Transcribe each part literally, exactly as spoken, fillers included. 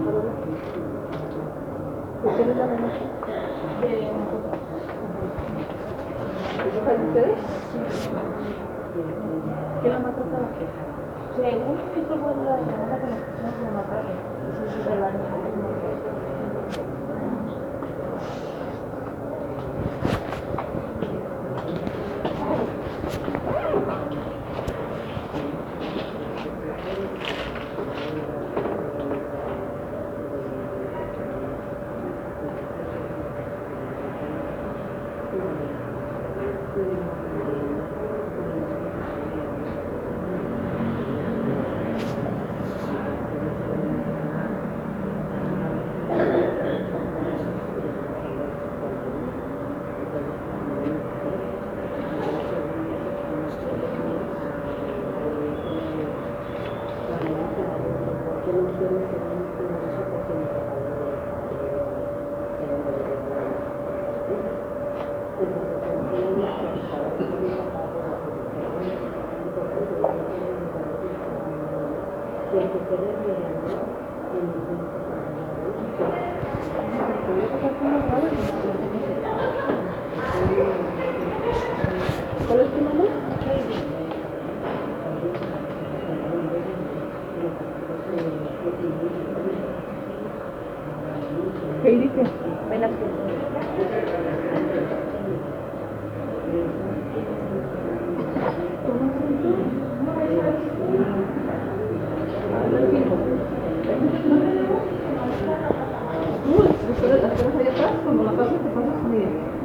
¿Quién es la menor? ¿Es de ustedes? ¿Quién la maltrataba? Según eso fue la semana que nos pusimos a matar. Eso es el año. ¿Cuál es tu nombre? ¿Qué dice? Velázquez. Las cosas allá atrás, cuando la pasas, te pasas con ella.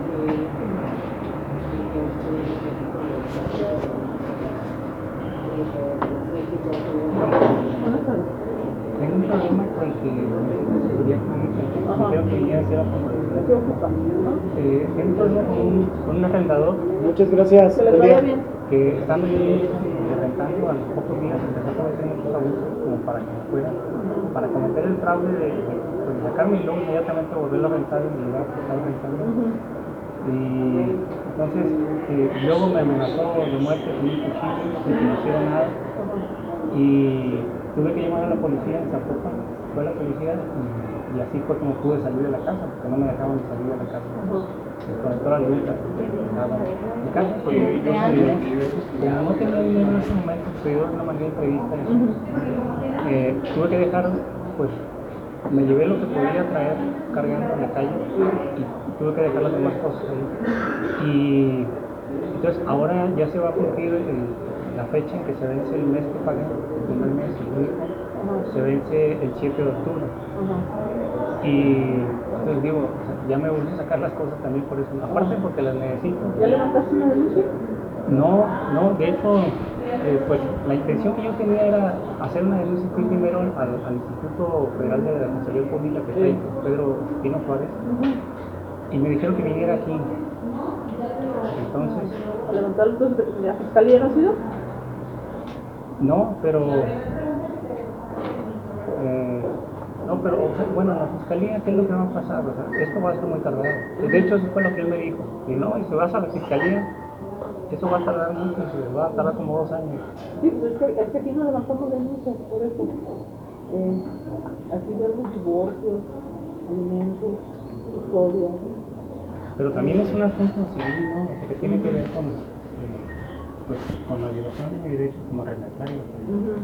Buenas tardes. Tengo un problema con que necesito seguridad económica. Creo que ya será por ¿Qué ocupa? eh, Tengo un problema con un, con un arrendador. Muchas gracias. Que les vaya bien. Que estando yo rentando, a los pocos días empezó a cometer muchos abusos como para que me fuera, para cometer el fraude de, de pues, sacarme y luego inmediatamente volverlo a rentar en el lugar que estaba rentando. Uh-huh. Y entonces eh, luego me amenazó de muerte con un cuchillo sin que no hiciera nada. Uh-huh. Y tuve que llamar a la policía en Zapopan, fue la policía y, y así fue como pude salir de la casa, porque no me dejaban salir de la casa. Uh-huh. Se conectó la luz mi casa, pues yo salí, como no tenía dinero en ese momento, se dio de una manera imprevista eso. Uh-huh. eh, tuve que dejar, pues me llevé lo que podía traer cargando en la calle y tuve que dejar las demás cosas ahí. Y entonces ahora ya se va a cumplir el, la fecha en que se vence el mes que pagué, el primer mes, el único, uh-huh. Se vence el siete de octubre. Uh-huh. Y entonces digo, ya me urge sacar las cosas también por eso, aparte porque las necesito. ¿Ya levantaste una denuncia? No, no, de hecho, eh, pues la intención que yo tenía era hacer una denuncia primero al, al Instituto Federal de la Defensoría Pública que está ahí, Pedro Pino Suárez, uh-huh. Y me dijeron que viniera aquí. Entonces... ¿A levantar entonces de la fiscalía no ha sido? No, pero... Eh, no, pero, o sea, bueno, la fiscalía, ¿qué es lo que va a pasar? O sea, esto va a ser muy tardado. De hecho, eso fue lo que él me dijo. Y no, y si vas a la fiscalía, eso va a tardar mucho, va a tardar como dos años. Sí, pues es que, es que aquí no levantamos denuncias, por eso. Eh, aquí vemos divorcios, alimentos, custodia. Pero también es un asunto civil, ¿no? O sea, que tiene que ver con, eh, pues, con la violación de mi derecho como arrendatario. Uh-huh.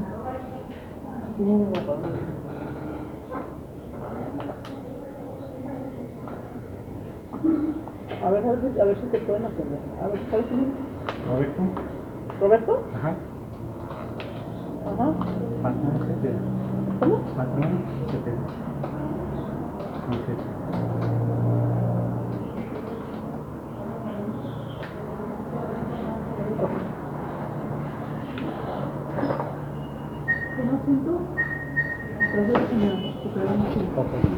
A ver, a ver, a ver si te pueden atender. A ver, ¿cuál es tu nombre? ¿Roberto? ¿Roberto? Ajá. Ajá. Patrón Cepeda. ¿Cómo? Patrón Cepeda. Ok. ¿Qué no siento? Gracias, señora. Te esperamos. Ok.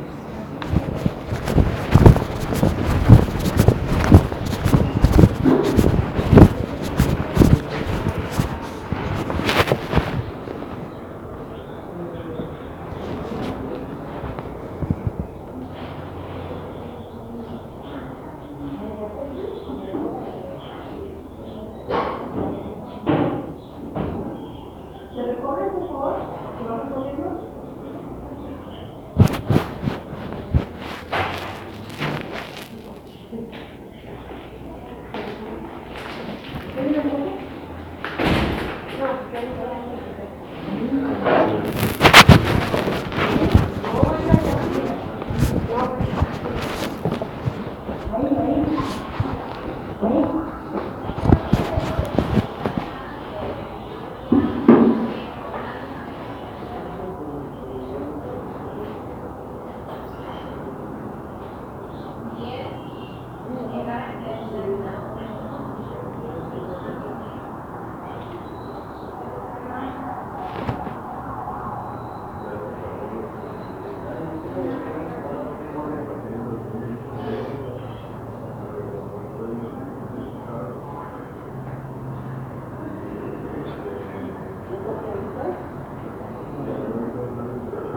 ¿Se recoge, por favor? ¿Se va recogiendo?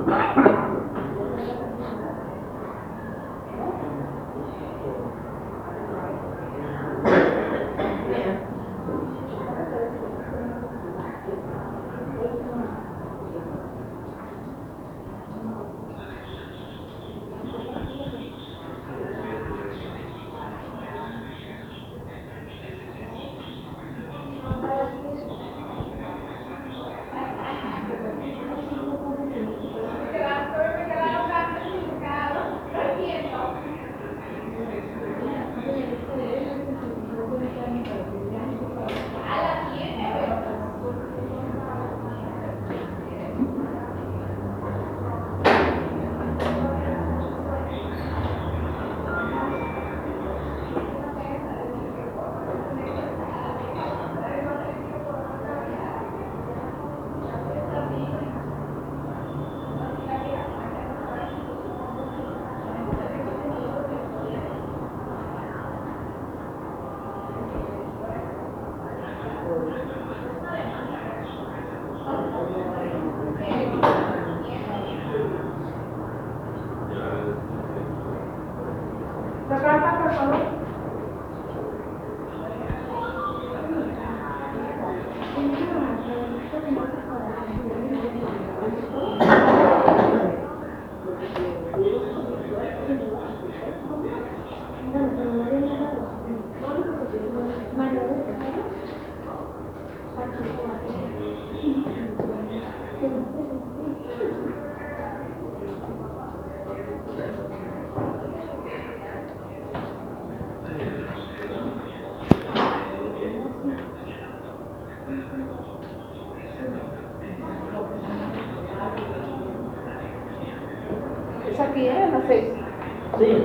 Esa piedra no sé. Sí.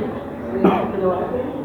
Pero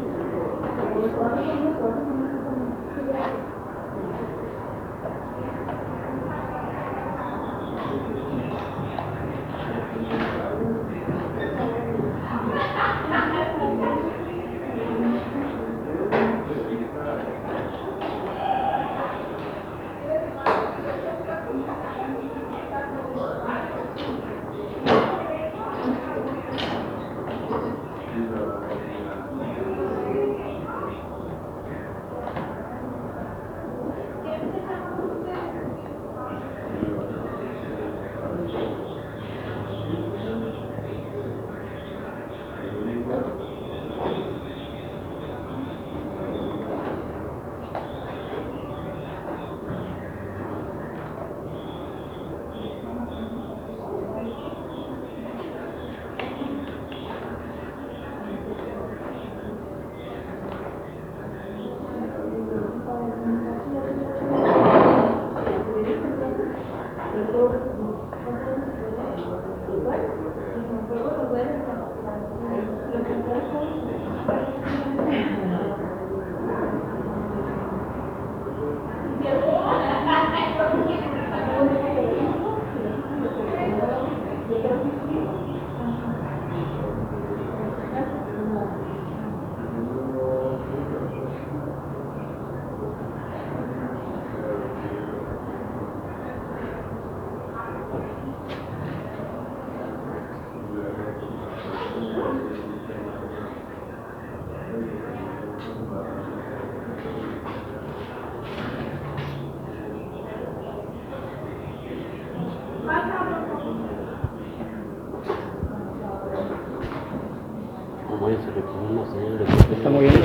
Está moviendo.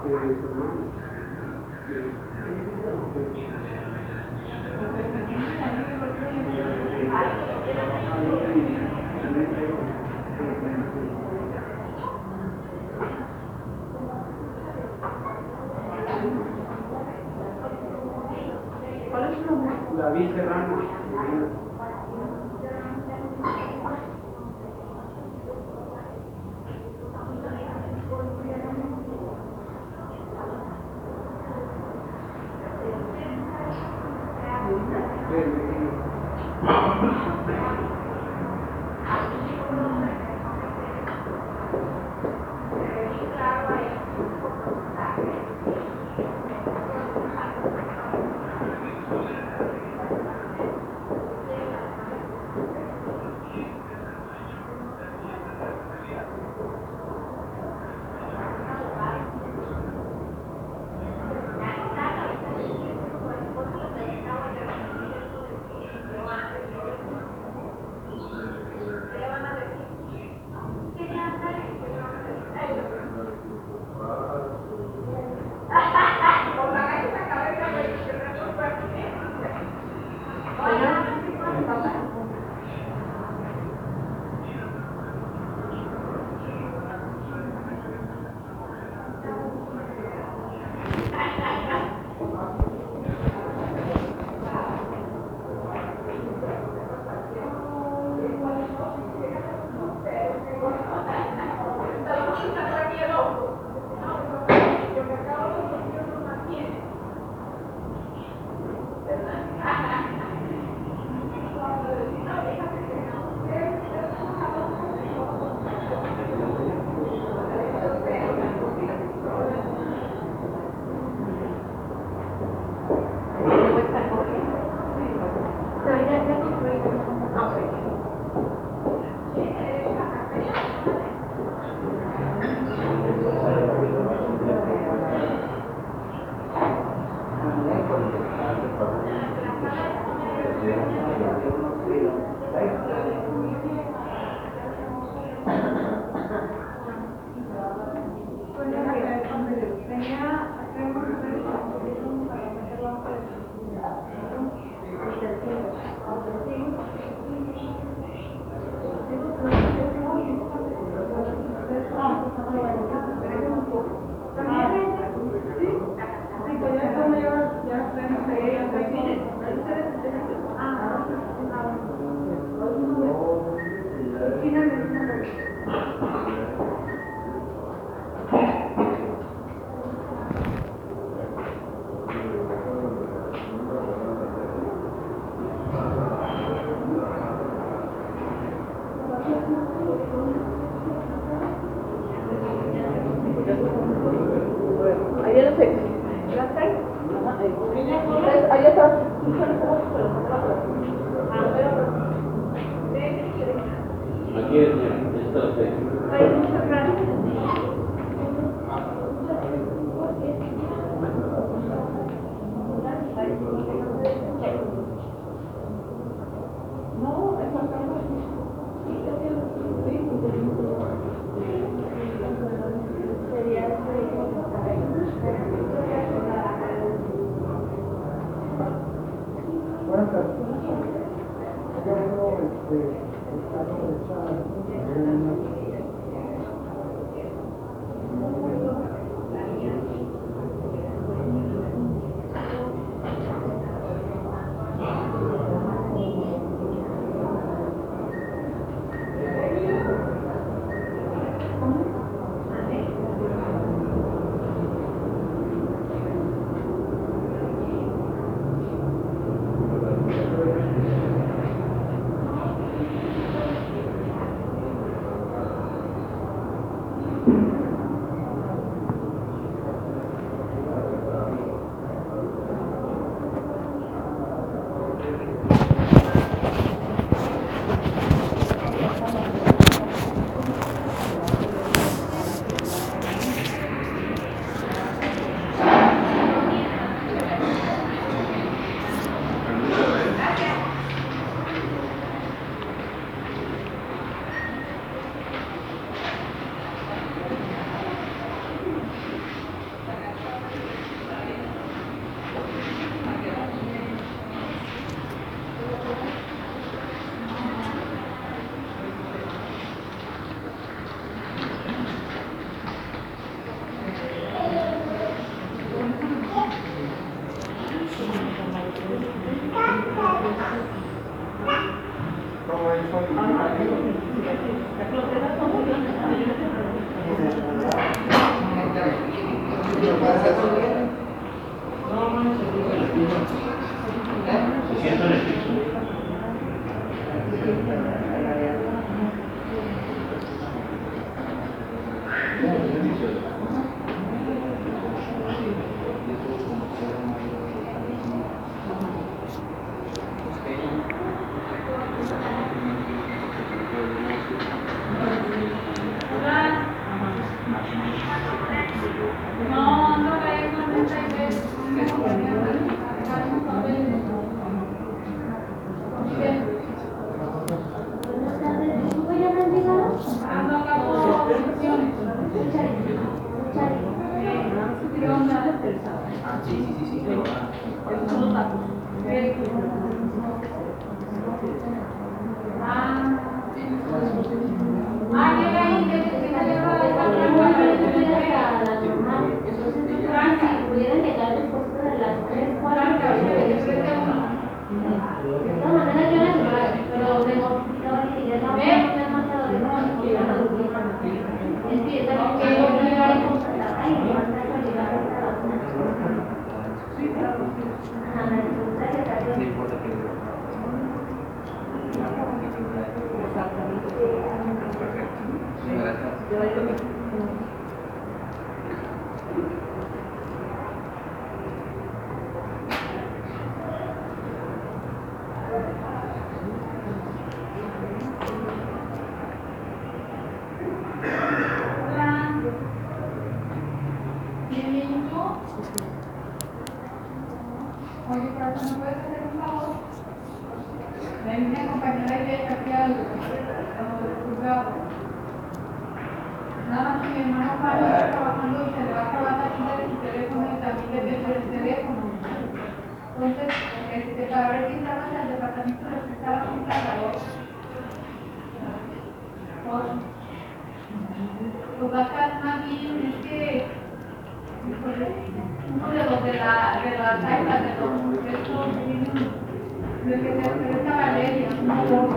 David Serrano. Ahí en el sexo. Ahí atrás. Aquí es, está usted. Muchas gracias. No, Buenas tardes. Yo vengo, este, buscando esa- Ah, sí, sí, sí, sí, pero ah, Esos son los datos. Ah, llega ahí, que se lleva esa planta, pero no llega hasta la normal. Entonces, si pudieran llegar después de las tres, cuatro, de todas maneras yo las llevaré, pero tengo que ya no ver, no me han matado de nuevo, no voy a dormir. Es que también que yo voy a llevar en contra de la calle, me van a llevar a la vacuna. Ajá, la secretaria no también. importa que perfecto. Sí, gracias. Oye, corazón, ¿me puedes hacer un favor? Ven, mi compañera y ella aquí al juzgado. Nada más que mi hermano Pablo está trabajando y se le va a acabar la vida de su teléfono y también debe ser el teléfono. Entonces, este, para ver si estamos al departamento de prestar a un cargador. Pues va a estar más bien, es que uno de los de la de la taipa, de los de estos de que se expresa Valeria, un poco.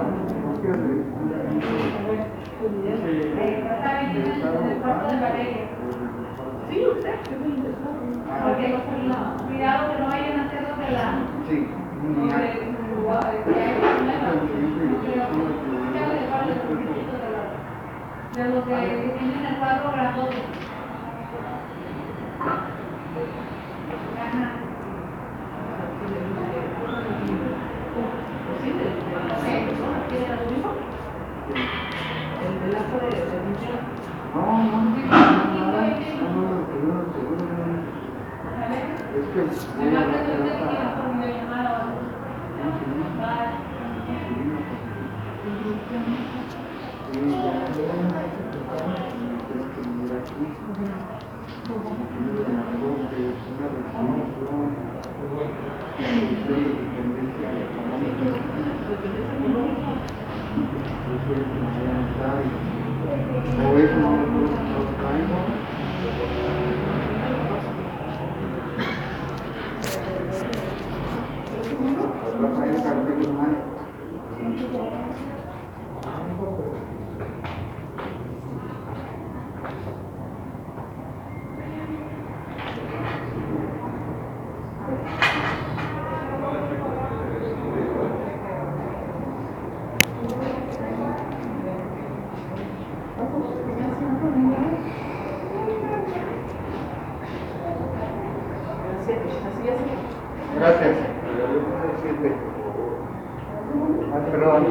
Exactamente en el cuarto de Valeria. Sí, usted. Porque cuidado que no vayan a hacer lo de la Sí, lo de que hay problemas. Ya le vale el poquitito de la de los que tienen el cuadro grandote. Ajá. El del acto de servicio. no, no, no, no, es que Me va a preguntar que quieras por videollamada o algo. Vale. Gracias. Ah, perdón.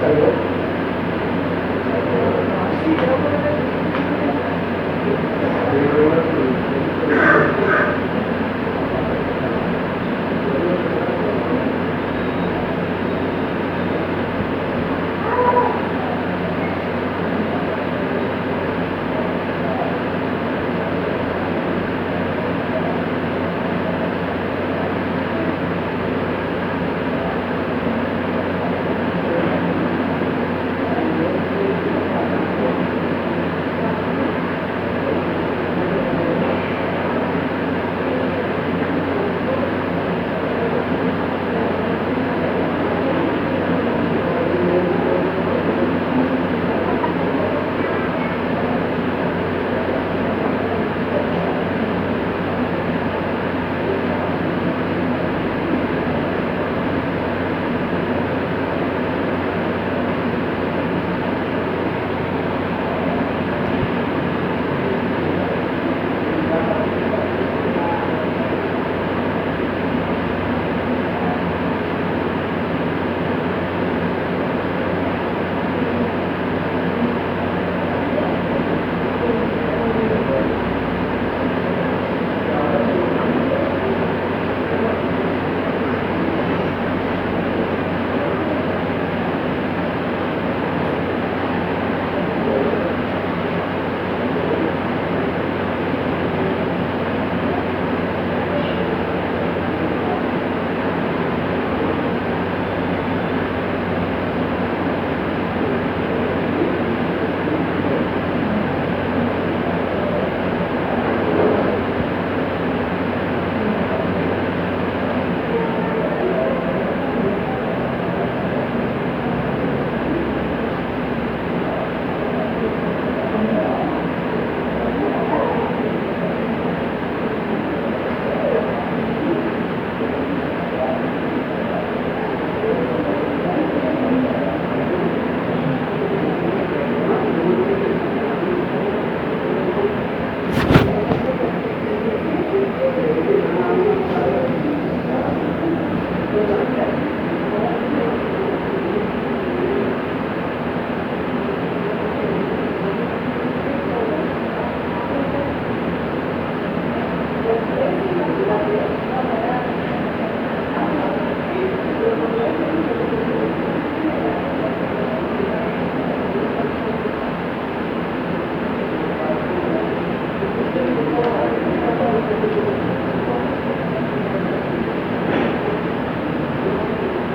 Gracias.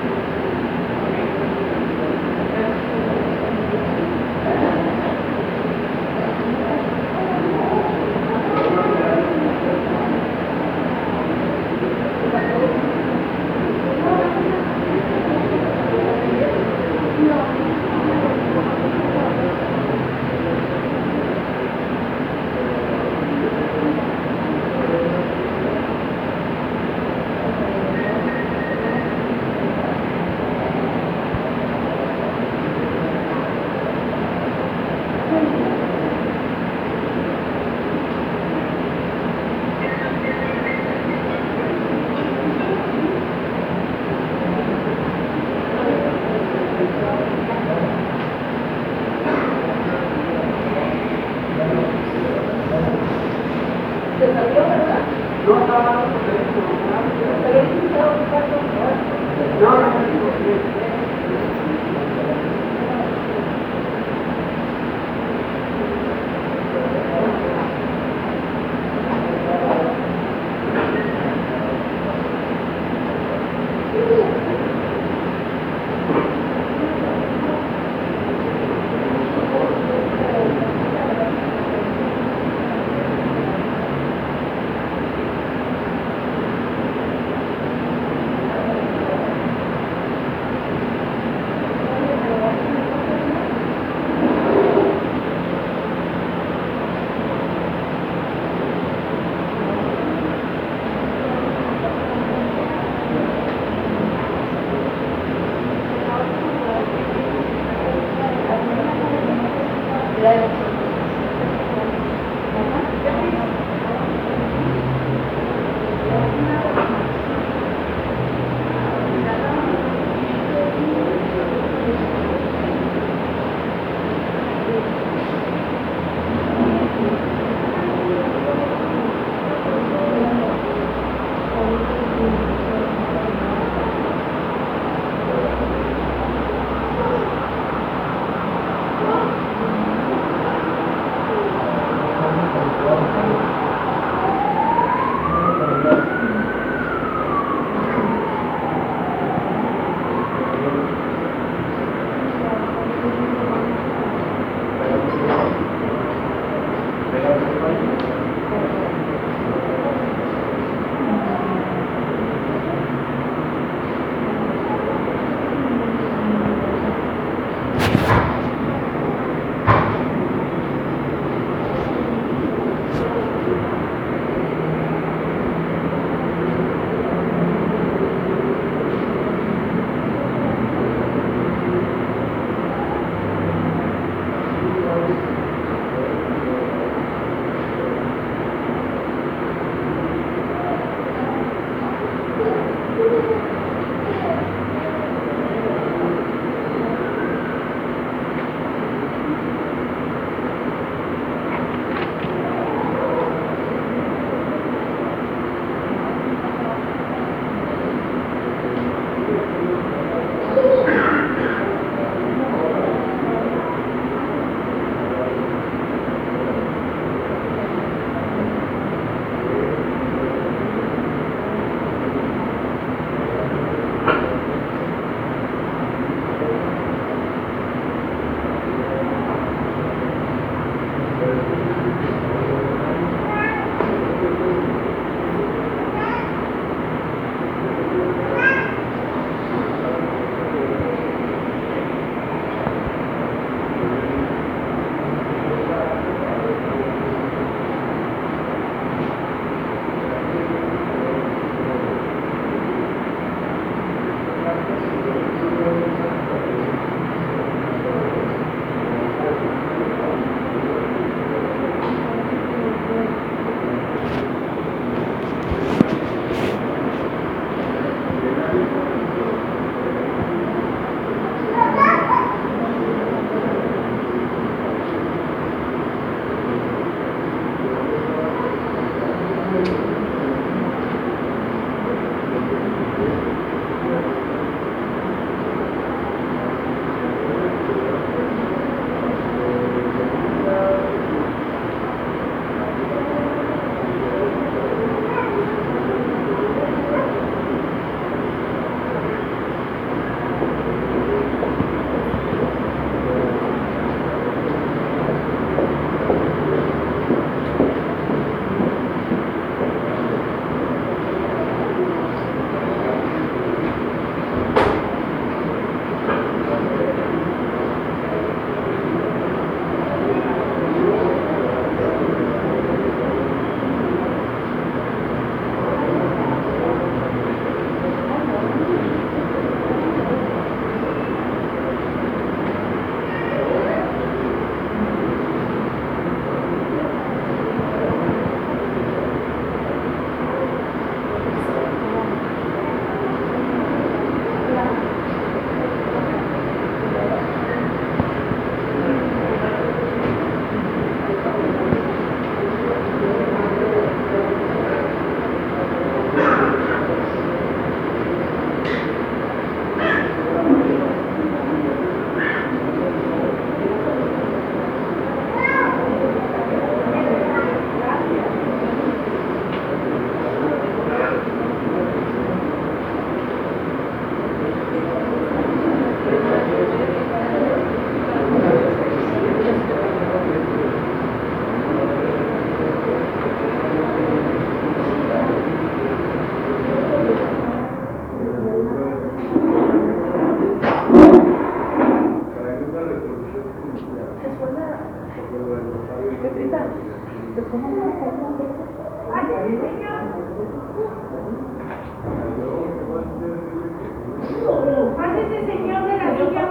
Pásese, señor de la silla.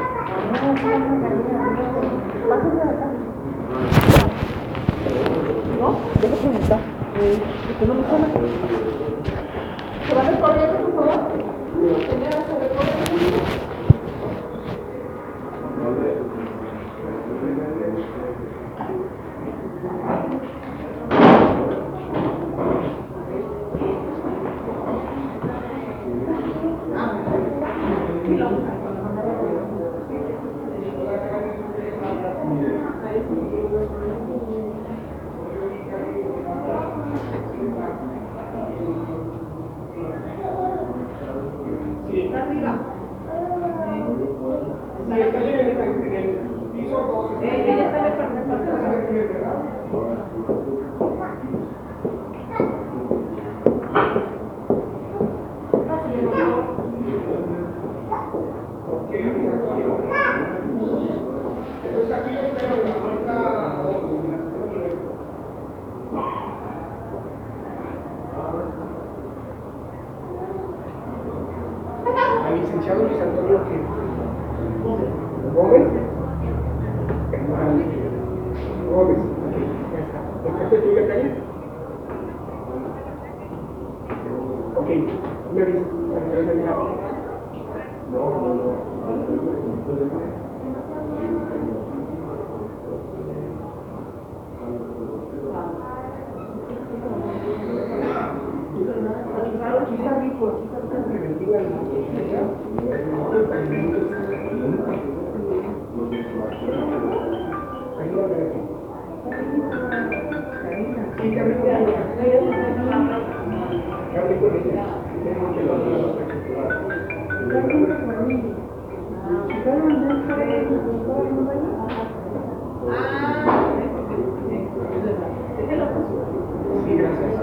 No, deja preguntar. Eh, ¿usted no me suena? ¿Se va a recorrer, por favor? Señora, ¿se recorre? Al licenciado Luis Antonio Gómez. Gómez. ¿El jefe tuyo la calle? Ok, me avisa. No, no, no. Quizá rico, quizá preventiva. Sí, gracias.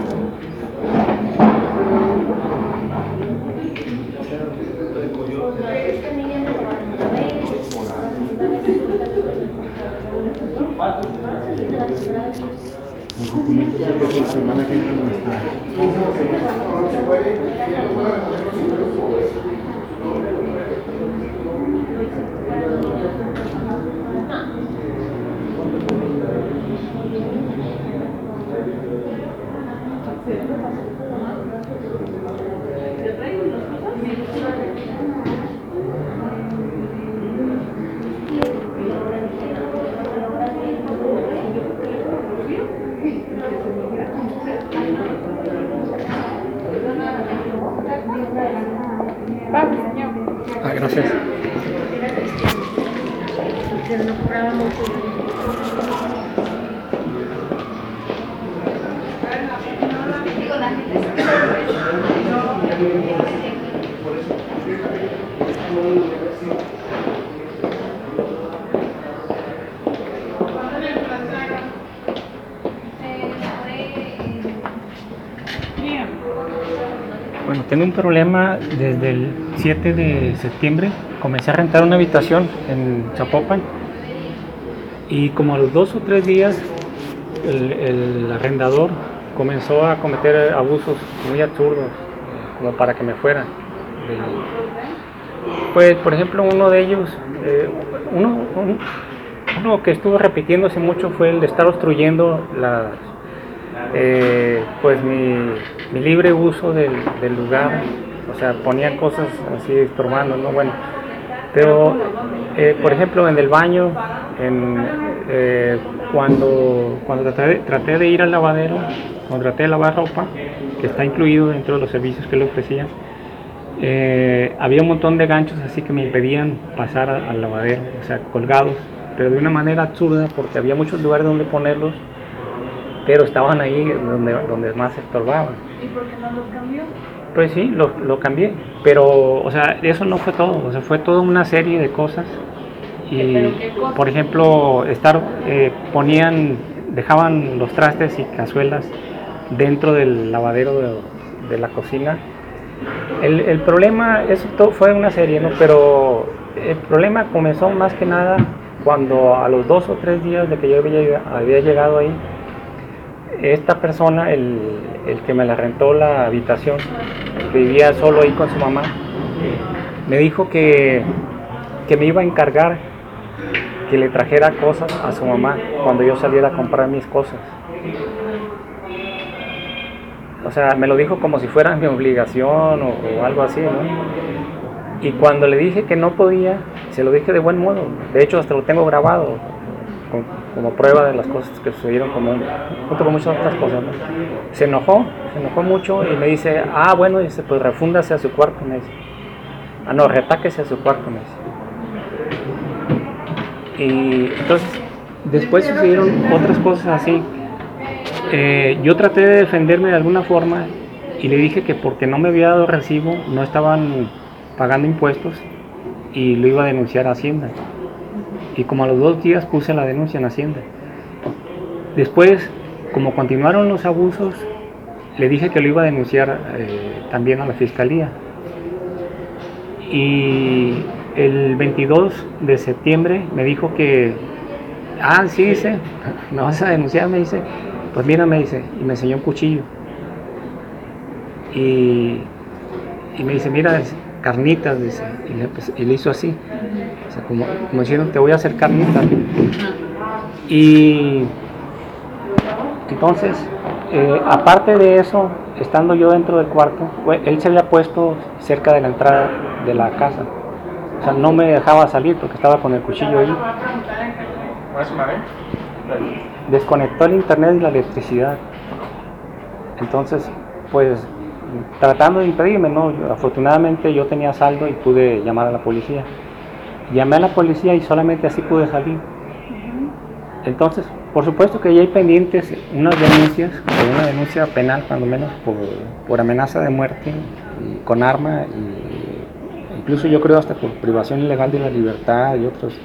Esta niña me robaron una vez, Ah, gracias. que no cobraba mucho. Bueno, tengo un problema desde el siete de septiembre. Comencé a rentar una habitación en Zapopan y como a los dos o tres días el, el arrendador comenzó a cometer abusos muy absurdos como para que me fuera. Pues, por ejemplo, uno de ellos, eh, uno, un, uno que estuvo repitiéndose mucho fue el de estar obstruyendo las, eh, pues mi, mi libre uso del, del lugar. O sea, ponían cosas así estorbando, ¿no? Bueno, pero, eh, por ejemplo, en el baño, en, eh, cuando, cuando traté, traté de ir al lavadero, cuando traté de lavar ropa, que está incluido dentro de los servicios que le ofrecían, eh, había un montón de ganchos así que me impedían pasar a, al lavadero, o sea, colgados, pero de una manera absurda porque había muchos lugares donde ponerlos, pero estaban ahí donde, donde más estorbaban. ¿Y por qué no los cambió? Pues sí, lo, lo cambié, pero, o sea, eso no fue todo, o sea, fue toda una serie de cosas. Y, ¿Pero qué cosas? por ejemplo, estar, eh, ponían, dejaban los trastes y cazuelas dentro del lavadero de, de la cocina. El, el problema, eso todo fue una serie, ¿no? Pero el problema comenzó más que nada cuando a los dos o tres días de que yo había, había llegado ahí, esta persona, el, el que me la rentó la habitación, que vivía solo ahí con su mamá, me dijo que, que me iba a encargar que le trajera cosas a su mamá cuando yo saliera a comprar mis cosas. O sea, me lo dijo como si fuera mi obligación o, o algo así, ¿no? Y cuando le dije que no podía, se lo dije de buen modo. De hecho, hasta lo tengo grabado con, como prueba de las cosas que sucedieron, como, junto con muchas otras cosas, ¿no? Se enojó, se enojó mucho y me dice, ah, bueno, dice, pues refúndase a su cuarto, me dice. Ah, no, retáquese a su cuarto, me dice. Y entonces, después sucedieron otras cosas así. Eh, yo traté de defenderme de alguna forma y le dije que porque no me había dado recibo, no estaban pagando impuestos y lo iba a denunciar a Hacienda. Y como a los dos días puse la denuncia en Hacienda. Después, como continuaron los abusos, le dije que lo iba a denunciar eh, también a la Fiscalía. Y el veintidós de septiembre me dijo que, ah, sí, dice, ¿me vas a denunciar? Me dice, pues mira, me dice, y me enseñó un cuchillo. Y, y me dice, mira, carnitas, dice, y le, pues, y le hizo así, o sea, como, como diciendo, te voy a hacer carnitas. Y entonces, eh, aparte de eso, estando yo dentro del cuarto, él se había puesto cerca de la entrada de la casa, o sea, no me dejaba salir porque estaba con el cuchillo ahí. Desconectó el internet y la electricidad. Entonces, pues, tratando de impedirme, ¿no? Yo, afortunadamente yo tenía saldo y pude llamar a la policía. Llamé a la policía y solamente así pude salir. Entonces, por supuesto que ya hay pendientes unas denuncias, una denuncia penal cuando menos por, por amenaza de muerte y con arma, y incluso yo creo hasta por privación ilegal de la libertad y otros,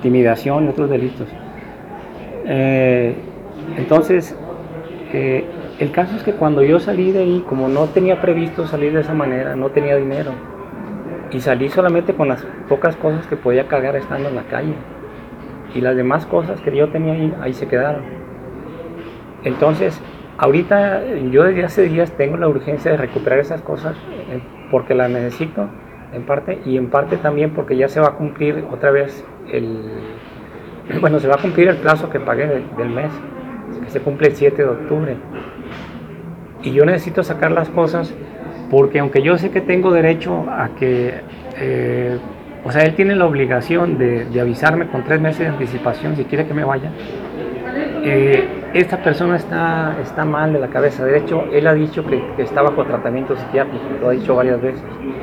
intimidación y otros delitos. Eh, entonces, eh, El caso es que cuando yo salí de ahí, como no tenía previsto salir de esa manera, no tenía dinero. Y salí solamente con las pocas cosas que podía cargar estando en la calle. Y las demás cosas que yo tenía ahí, ahí se quedaron. Entonces, ahorita yo desde hace días tengo la urgencia de recuperar esas cosas eh, porque las necesito en parte y en parte también porque ya se va a cumplir otra vez el... Bueno, se va a cumplir el plazo que pagué del, del mes, que se cumple el siete de octubre. Y yo necesito sacar las cosas porque aunque yo sé que tengo derecho a que... Eh, o sea, él tiene la obligación de, de avisarme con tres meses de anticipación si quiere que me vaya. Eh, esta persona está, está mal de la cabeza. De hecho, él ha dicho que, que está bajo tratamiento psiquiátrico, lo ha dicho varias veces.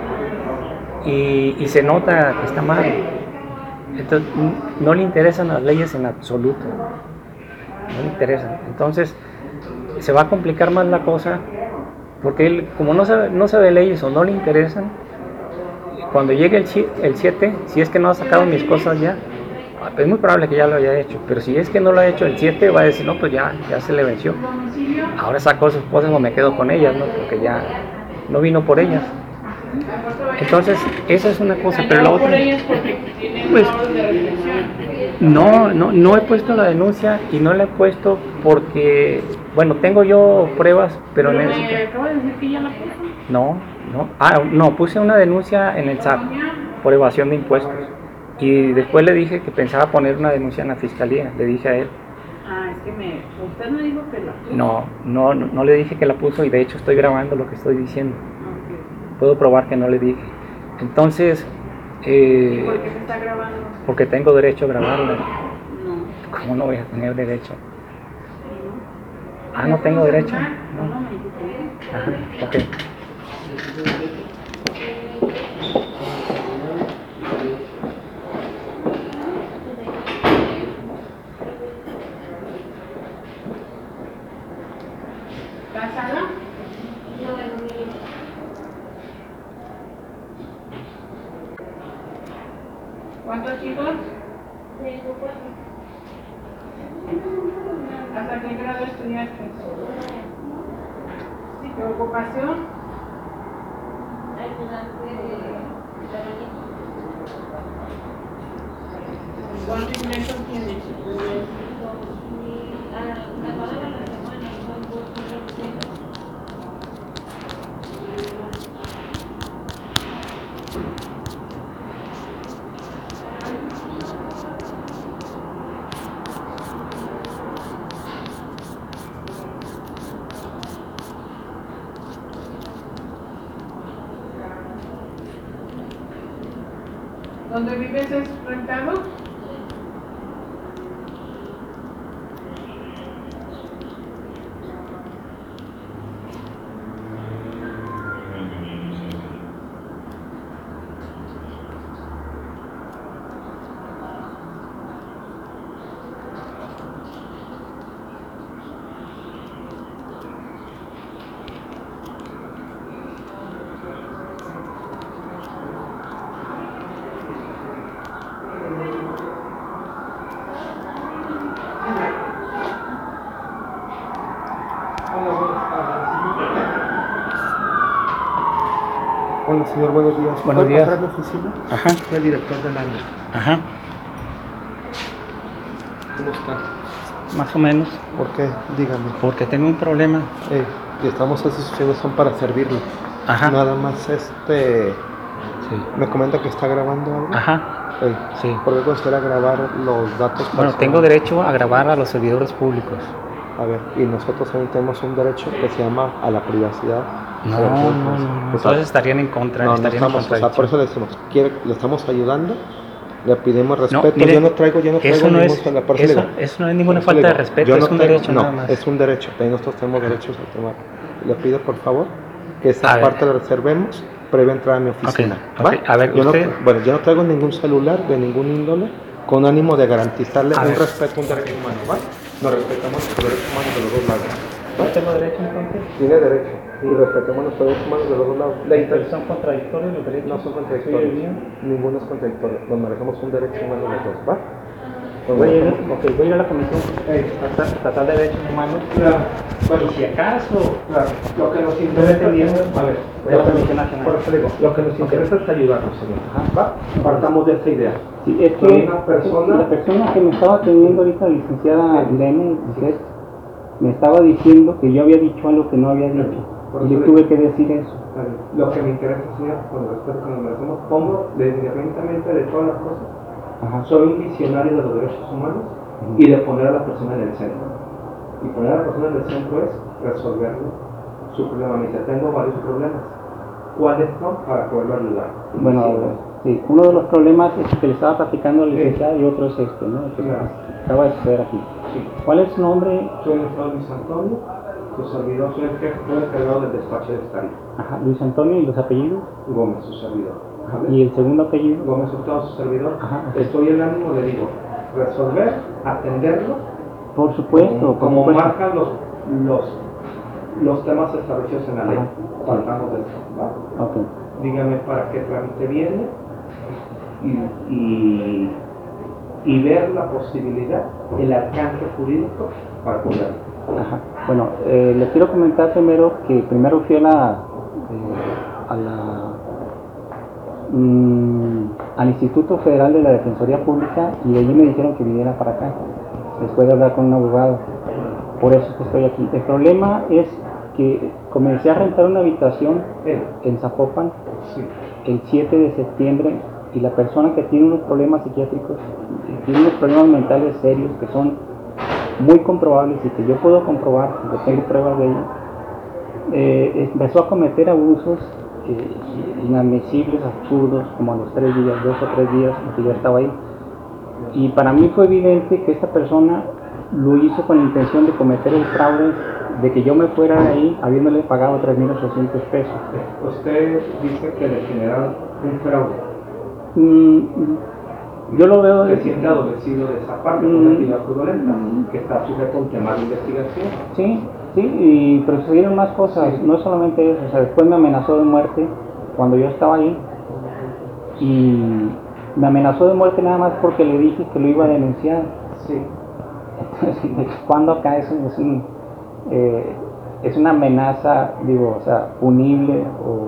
Y, y se nota que está mal. Entonces, no le interesan las leyes en absoluto. No le interesan. Entonces, se va a complicar más la cosa porque él, como no sabe, no sabe leyes o no le interesan, cuando llegue el siete, si es que no ha sacado mis cosas ya, es muy probable que ya lo haya hecho, pero si es que no lo ha hecho el siete, va a decir, no, pues ya, ya se le venció. Ahora saco sus cosas o me quedo con ellas, ¿no? Porque ya no vino por ellas. Entonces, esa es una cosa, pero la otra... Pues, no, no, no he puesto la denuncia y no la he puesto porque, bueno, tengo yo pruebas, pero necesito... ¿Me acaba de decir que ya la puso? No, no, ah, no, puse una denuncia en el S A T por evasión de impuestos y después le dije que pensaba poner una denuncia en la fiscalía, le dije a él. Ah, es que me, usted me dijo que la puso. No, no, no, no le dije que la puso y de hecho estoy grabando lo que estoy diciendo. Okay. Puedo probar que no le dije. Entonces, eh, ¿Por qué se está grabando? porque tengo derecho a grabarla. No. ¿Cómo no voy a tener derecho? Ah, no tengo derecho. No, No. no me dijiste. Ajá, ok. ¿Casada? ¿Cuántos chicos? ¿Hasta qué grado estudiaste? ¿Qué ocupación? ¿Cuántos ingresos tienes? ¿Dónde vives es rentado? Hola, señor, buenos días. Buenos ¿Puede días. pasar a la oficina? Ajá, Soy el director del área. ajá, ¿Cómo está? más o menos, ¿Por qué? Dígame. porque tengo un problema. Eh, estamos asistiendo, son para servirle. Ajá, Nada más, este... sí, Me comenta que está grabando algo. ajá, Eh, sí. ¿Por qué considera grabar los datos Bueno, personales? tengo derecho a grabar a los servidores públicos. A ver, y nosotros también tenemos un derecho que se llama a la privacidad. No, A ver, no, pues, no, no, o sea, entonces estarían en contra, No, no estarían estamos, en o sea, por eso le decimos, quiere, le estamos ayudando, le pedimos respeto. mire, yo no traigo, yo no traigo eso no ningún es, la parte le eso, digo, eso no es ninguna por eso le falta de digo, respeto, yo es no un traigo- derecho no, nada más. es un derecho, también nosotros tenemos derechos al tema. Le pido por favor que esa A ver. parte la reservemos previa entrada a mi oficina. Ok, ¿va? ok, a ver, yo usted- no, bueno, yo no traigo ningún celular de ningún índole con ánimo de garantizarle A un ver. respeto a un derecho humano, ¿va? Nos respetamos los derechos humanos de los dos lados. ¿No tengo derecho entonces? Tiene derecho y respetemos los derechos humanos de los dos lados. La Pero son contradictorios los derechos. No son suyo y contradictorios. mío. Ninguno es contradictorio. Nos merecemos un derecho humano los dos, ¿va? Pues voy a ir, okay, voy a ir a la Comisión Estatal Estatal de Derechos Humanos. Claro. Y si acaso, Claro. Lo que nos estoy interesa entendiendo, a ver, voy a la Comisión Nacional. por eso digo, lo que nos interesa es ayudarnos, señor. Ajá. ¿Va? Partamos de esa idea. Sí, es Pero que una persona- la persona que me estaba atendiendo ahorita, la licenciada Irene, usted, me estaba diciendo que yo había dicho algo que no había dicho. Y le tuve que decir eso. Lo que me interesa, señor, con el respeto que nos merecemos, pongo, independientemente de todas las cosas, Ajá. soy un visionario de los derechos humanos y de poner a la persona en el centro. Y poner a la persona en el centro es resolverlo, su problema. Me dice, tengo varios problemas. ¿Cuáles son para poderlo ayudar? Bueno, sí, uno de los problemas es que le estaba platicando a la licenciada y otro es este, ¿no? Que Claro. acaba de suceder aquí. Sí. ¿Cuál es su nombre? Soy el doctor Luis Antonio, su servidor, soy el jefe, soy el encargado del despacho de estadio. Ajá, Luis Antonio, y los apellidos. Gómez, su servidor. ¿Vale? Y el segundo apellido. Gómez Hurtado, su servidor. Ajá. Estoy en el ánimo, le digo, resolver, atenderlo, Por supuesto, como, por como supuesto. marcan los, los, los temas establecidos en la ley. Ajá. Faltamos de eso. ¿Va? Ok. Dígame para qué trámite viene y, y, y ver la posibilidad, el alcance jurídico para poderlo. Ajá. Bueno, eh, le quiero comentar primero que primero fui a la, eh, a la mm, al Instituto Federal de la Defensoría Pública y de allí me dijeron que viniera para acá después de hablar con un abogado. Por eso es que estoy aquí. El problema es que comencé a rentar una habitación Eh, en Zapopan sí. el siete de septiembre y la persona que tiene unos problemas psiquiátricos, tiene unos problemas mentales serios que son muy comprobables y que yo puedo comprobar, porque tengo pruebas de ello, eh, empezó a cometer abusos eh, inadmisibles, absurdos, como a los tres días, dos o tres días que yo estaba ahí. Y para mí fue evidente que esta persona lo hizo con la intención de cometer el fraude de que yo me fuera de ahí habiéndole pagado tres mil ochocientos pesos. Usted dice que le generaron un fraude. Mm, yo lo veo Se de... siente adolecido de esa parte, Mm. una actividad fraudulenta, que está sujeto a un tema de investigación. Sí, sí, y pero sucedieron más cosas, no solamente eso, o sea, después me amenazó de muerte cuando yo estaba ahí y me amenazó de muerte nada más porque le dije que lo iba a denunciar. Sí. Entonces, cuando acá es, un, es, un, eh, es una amenaza, digo, o sea, punible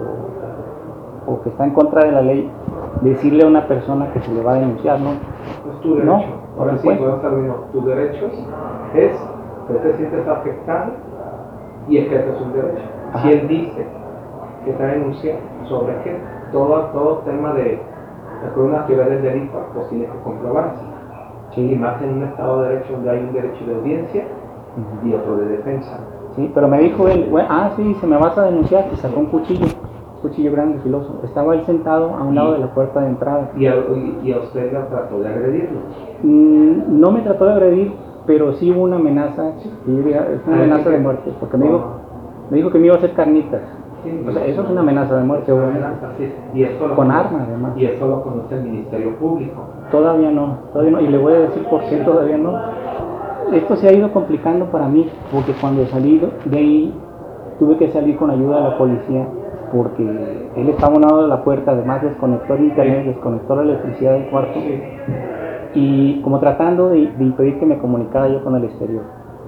o, o que está en contra de la ley, decirle a una persona que se le va a denunciar, ¿no? Es tu derecho. No, Ahora por sí, supuesto. podemos terminar. Tus derechos es que te sientes afectado y ejerces un derecho. Ajá. Si él dice que está denunciando sobre qué, todo, todo tema de, de una actividad del delito, pues tiene que comprobarse. Sí. Y más en un Estado de Derecho donde hay un derecho de audiencia Ujú. y otro de defensa. Sí, pero me dijo él, bueno, ah, sí, se me vas a denunciar, y sacó un cuchillo, un cuchillo grande, filoso. Estaba él sentado a un lado de la puerta de entrada. Y a, y, y a usted la trató de agredirlo. Mm, no me trató de agredir, pero sí hubo una amenaza, y yo diría, es una Ah, amenaza ¿sí de que- muerte, porque me dijo, me dijo que me iba a hacer carnitas. Sí, O sea, eso es una amenaza de muerte, es una obviamente. amenaza, sí. Y esto lo Con conoce- arma, además. Y eso lo conoce el Ministerio Público. Todavía no, todavía no, y le voy a decir por qué todavía no. Esto se ha ido complicando para mí, porque cuando salí de ahí, tuve que salir con ayuda de la policía, porque él estaba a un lado de la puerta, además desconectó el internet, desconectó la electricidad del cuarto, Sí. y como tratando de, de impedir que me comunicara yo con el exterior.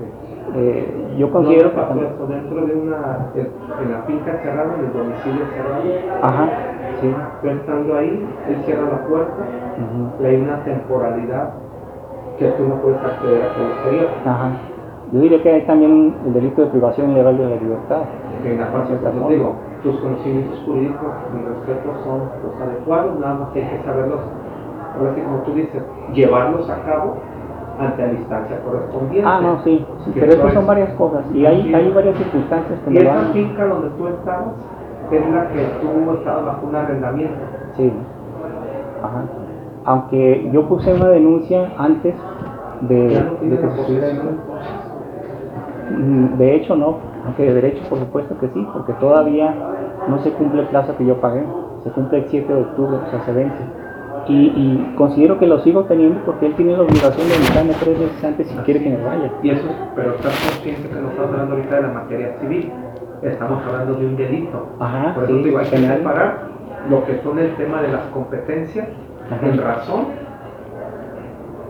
Eh, yo considero ¿Dónde que pasó también- esto? Dentro de una, en, en la finca cerrada, en el domicilio cerrado. Ajá, sí, Tú estando ahí, él cierra la puerta ujú, y hay una temporalidad que tú no puedes acceder a el exterior. ajá. Yo diría que hay también el delito de privación ilegal de la libertad. Que en la parte, Cierta pues, forma. digo, tus conocimientos jurídicos, mi respeto, son los adecuados, nada más que hay que saberlos, ahora sí como tú dices, llevarlos a cabo ante la instancia correspondiente. Ah, no, sí, sí, Que pero eso eso son es- varias cosas, y hay, Sí. hay varias circunstancias que Y me esa van... finca donde tú estabas es la que tú estabas bajo un arrendamiento. Sí, ajá. Aunque yo puse una denuncia antes de, Ya no de tienes que la sucediera posesión, esto. entonces. Mm, De hecho no, aunque de derecho por supuesto que sí, porque todavía no se cumple el plazo que yo pagué, se cumple el siete de octubre, o sea, se vence. Y, y considero que lo sigo teniendo porque él tiene la obligación de avisarme tres meses antes si quiere que me vaya. Y eso, pero estás consciente que no estamos hablando ahorita de la materia civil, estamos hablando de un delito. Ajá, Por eso sí, digo, hay que penal.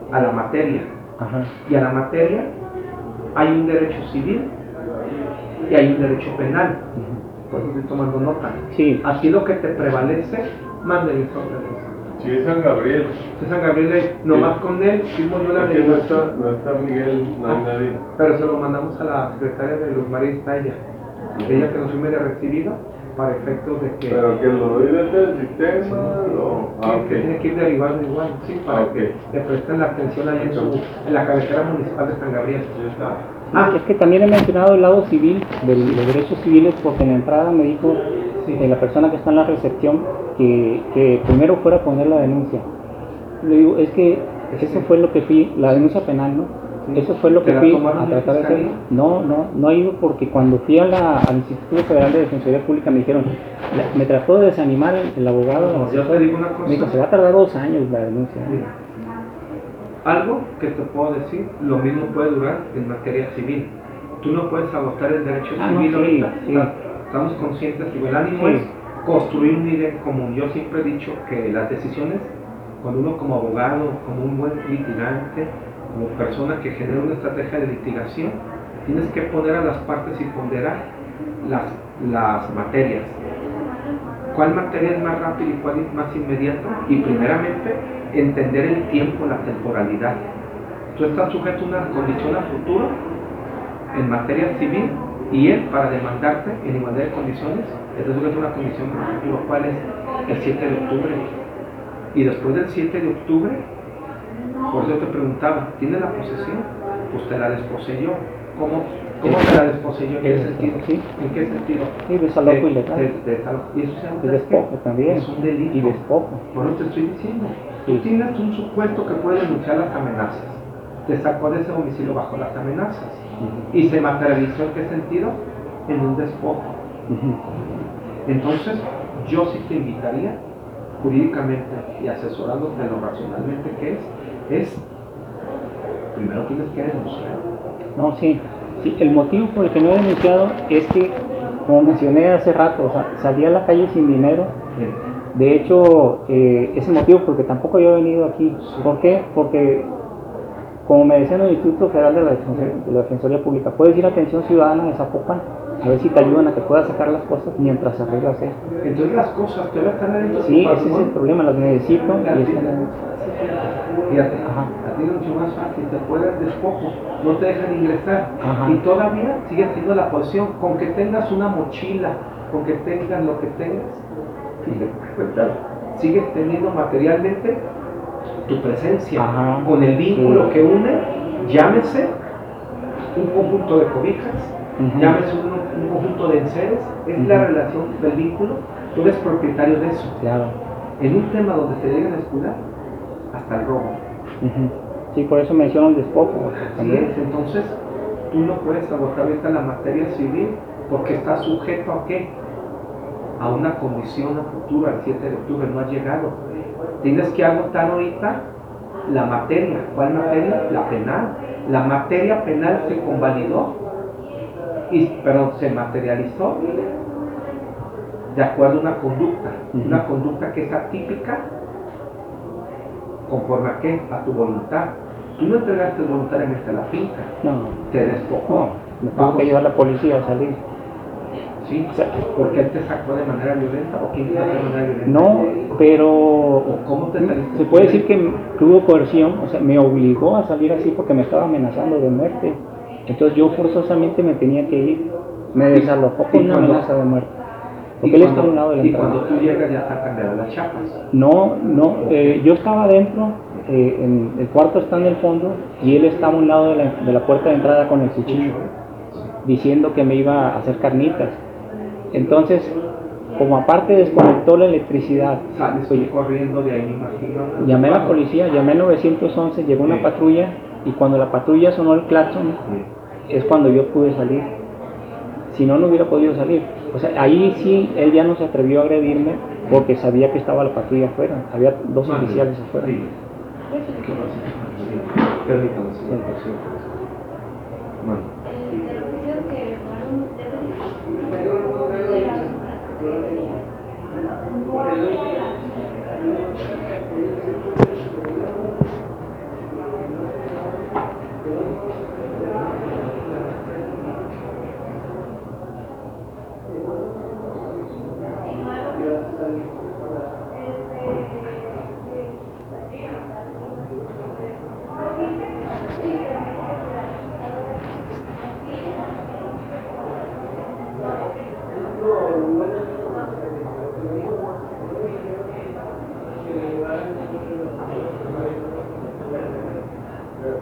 a la materia. Ajá. Y a la materia hay un derecho civil y hay un derecho penal. Por eso estoy tomando nota. Sí. Aquí lo que te prevalece, mándale el sobre. Sí, es San Gabriel. Es San Gabriel, nomás Sí. con él firmo yo la Aquí no está, delegación. no está Miguel, no hay nadie. Pero se lo mandamos a la secretaria de Luz María Estalla. Ella que nos firme de recibido para efectos de que, Pero que lo doy desde el sistema, lo... que- Ah, que tiene ok. que ir derivado igual, sí, para Ah, ok. que le presten la atención ahí en, su, en la cabecera municipal de San Gabriel. Ya está. Ah, es que también he mencionado el lado civil, del, de derechos civiles, porque en la entrada me dijo eh, la persona que está en la recepción que, que primero fuera a poner la denuncia. Le digo, es que eso fue lo que fui, la denuncia penal, ¿no? Eso fue lo ¿Te que la fui tomaron a en tratar de hacer. fiscalía? No, no, no he ido porque cuando fui a la, al Instituto Federal de Defensoría Pública me dijeron, la- me trató de desanimar el, el abogado. No, el yo asesor. te digo una cosa. Me dijo, se va a tardar dos años la denuncia. Mira, algo que te puedo decir, lo mismo puede durar en materia civil. Tú no puedes agotar el derecho Ah, no, civil sí, ahorita. sí. Estamos conscientes que el ánimo Sí. es construir una idea común. Yo siempre he dicho que las decisiones, cuando uno como abogado, como un buen litigante, como persona que genera una estrategia de litigación, tienes que poner a las partes y ponderar las, las materias. ¿Cuál materia es más rápida y cuál es más inmediata? Y primeramente, entender el tiempo, la temporalidad. Tú estás sujeto a una condición a futuro en materia civil y él, para demandarte en igualdad de condiciones, está sujeto a una condición a futuro. ¿Cuál es? El siete de octubre. Y después del siete de octubre, por eso te preguntaba, ¿tiene la posesión? Pues te la desposeyó. ¿Cómo, cómo te la desposeyó? ¿En qué Sí. sentido? Sí. ¿En qué sentido? Sí, desalojo De- ilegal. de- de desalojo. Y eso se llama Y despojo también. Es un delito. Y despojo. Por eso te estoy diciendo. Sí. Tú tienes un supuesto que puede denunciar las amenazas. Te sacó de ese domicilio bajo las amenazas. Ujú. Y se materializó en qué sentido? En un despojo. Ujú. Entonces, yo sí te invitaría, jurídicamente y asesorándote de lo racionalmente que es, es, primero tienes que denunciar. No, sí. Sí, el motivo por el que no he denunciado es que, como mencioné hace rato, o sea, salí a la calle sin dinero. Bien. De hecho, eh, ese motivo porque tampoco yo he venido aquí. ¿Por qué? Porque, como me decían en el Instituto Federal de la Defensoría, de la Defensoría Pública, puedes ir a Atención Ciudadana de Zapopan a ver si te ayudan a que puedas sacar las cosas mientras se arreglas esto. Entonces las cosas que ahora están adentro de Sí, tu ese es el patrimonio, problema, las necesito y están adentro. fíjate, Ajá. a ti es mucho más fácil, te puedes despojo, no te dejan ingresar. Ajá. Y todavía sigue siendo la posición, con que tengas una mochila, con que tengas lo que tengas, fíjate, sigues teniendo materialmente tu presencia, Ajá. con el vínculo Sí. que une, llámese un conjunto de cobijas, Ujú. llámese un, un conjunto de enseres, es la Ujú. relación del vínculo, tú eres propietario de eso. Claro. En un tema donde te lleguen a escudar, hasta el robo. Ujú. Sí, por eso menciono el despojo. Así también. es, entonces tú no puedes agotar ahorita la materia civil porque estás sujeto a qué? A una condición a futuro, al siete de octubre, no has llegado. Tienes que agotar ahorita la materia. ¿Cuál materia? La penal. La materia penal se convalidó, y, perdón, se materializó de acuerdo a una conducta, Ujú. una conducta que es atípica, conforme a qué? A tu voluntad. Tú no entregaste voluntariamente a la finca, No, te despojó. no, me tuvo que ayudar la policía a salir. Sí, porque él te sacó de manera violenta o quién te sacó de manera violenta. No, pero ¿O cómo te saliste? se puede decir que, que hubo coerción, o sea, me obligó a salir así porque me estaba amenazando de muerte. Entonces yo forzosamente me tenía que ir, me desalojó con ¿Y una cuando- amenaza de muerte. Y Porque él está a cuando, un lado de la y entrada. cuando tú llegas ya está cambiado las chapas. No, no, eh, yo estaba adentro, eh, en, el cuarto está en el fondo y él estaba a un lado de la, de la puerta de entrada con el cuchillo, diciendo que me iba a hacer carnitas. Entonces, como aparte desconectó la electricidad, Sales pues, tú corriendo de ahí, me imagino. llamé a la policía, llamé al nueve once, llegó una Sí. patrulla y cuando la patrulla sonó el claxon Sí. es cuando yo pude salir. Si no, no hubiera podido salir. O sea, ahí sí, él ya no se atrevió a agredirme porque sabía que estaba la patrulla afuera. Había dos Mande. oficiales afuera. Sí. Permítame, señor. Sí. Mande. Del oficio que fueron ustedes.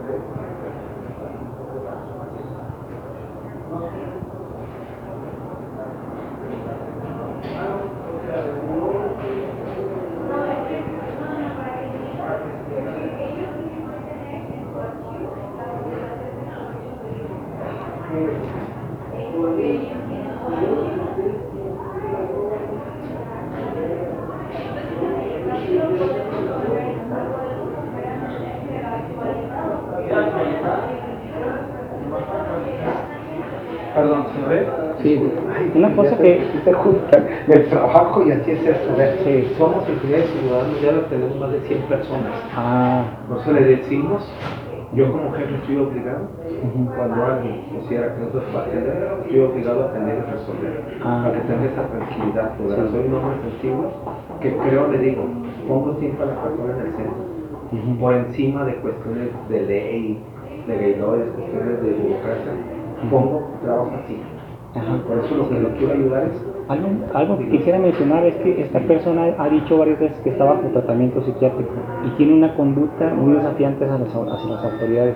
Perdón, ¿se ve? Sí, Ay, una cosa ya que... se, se juntan el trabajo y así es esto. ¿Ves? Sí. Somos entidades ciudadanas, ya lo tenemos más de cien personas. Ah, Nosotros le decimos, yo como jefe estoy obligado, ujú. cuando alguien considera que nosotros va a atender, estoy obligado a atender y resolver. Ah. Para que tenga esa tranquilidad, porque Sí. soy un hombre sencillo que creo, le digo, pongo siempre a la persona en el centro, Ujú. por encima de cuestiones de ley, de leyes, cuestiones de burocracia, pongo trabajo así. Ajá. Por eso lo que lo quiero ayudar es, Algo, algo que quisiera mencionar es que esta persona ha dicho varias veces que estaba bajo tratamiento psiquiátrico y tiene una conducta muy desafiante hacia las, hacia las autoridades,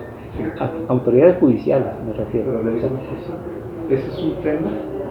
a- autoridades judiciales me refiero. pero le O digo sea, una cosa, ese es un tema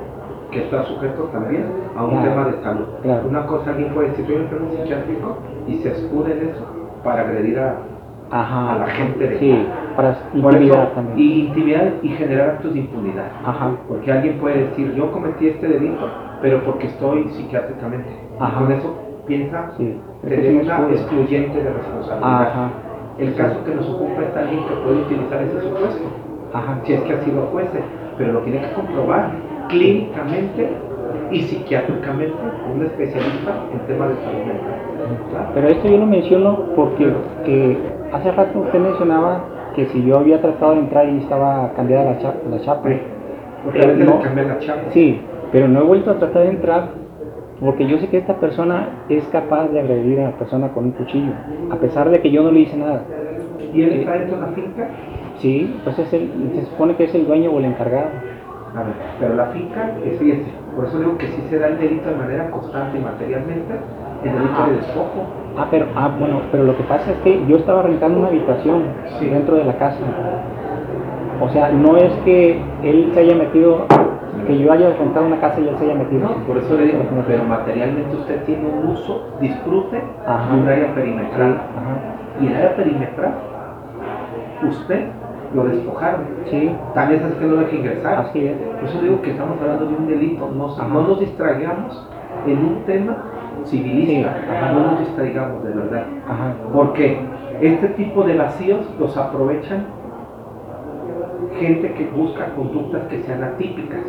que está sujeto también a un Claro, tema de salud. claro. Una cosa, alguien puede decir, yo enfermo psiquiátrico y se escude en eso para agredir a, Ajá, a la gente de sí, para Por eso, intimidar también. y intimidad y generar actos de impunidad. Ajá, Porque alguien puede decir, yo cometí este delito, pero porque estoy psiquiátricamente. Y Ajá. con eso piensa sí. tener Es una escudo. excluyente de responsabilidad. Ajá, El caso que nos ocupa es alguien que puede utilizar ese supuesto, ajá, si es que así lo fuese, pero lo tiene que comprobar clínicamente y psiquiátricamente un especialista en temas de salud mental. ¿Claro? pero esto yo lo menciono porque eh, hace rato usted mencionaba que si yo había tratado de entrar y estaba cambiada la, cha- la chapa. Porque a Eh, veces no, le cambian la chapa. sí, pero no he vuelto a tratar de entrar porque yo sé que esta persona es capaz de agredir a la persona con un cuchillo, a pesar de que yo no le hice nada. ¿Y él está dentro de la finca? Sí, pues es el, se supone que es el dueño o el encargado. A ver, pero la finca es, fíjese, por eso digo que sí se da el delito de manera constante y materialmente, el delito de despojo. Ah, pero, ah, bueno, pero lo que pasa es que yo estaba rentando una habitación Sí. dentro de la casa. O sea, no es que él se haya metido, que yo haya rentado una casa y él se haya metido. No, por eso le digo, pero materialmente usted tiene un uso, disfrute Ajá. de un área Sí, perimetral. ajá. Y el área perimetral, usted lo despojaron. Sí, Tal vez es que no deje ingresar. así es. Por eso digo que estamos hablando de un delito. No, Ajá. no nos distraigamos en un tema civilista. Sí, ajá. No nos distraigamos, de verdad. Ajá. Porque este tipo de vacíos los aprovechan gente que busca conductas que sean atípicas.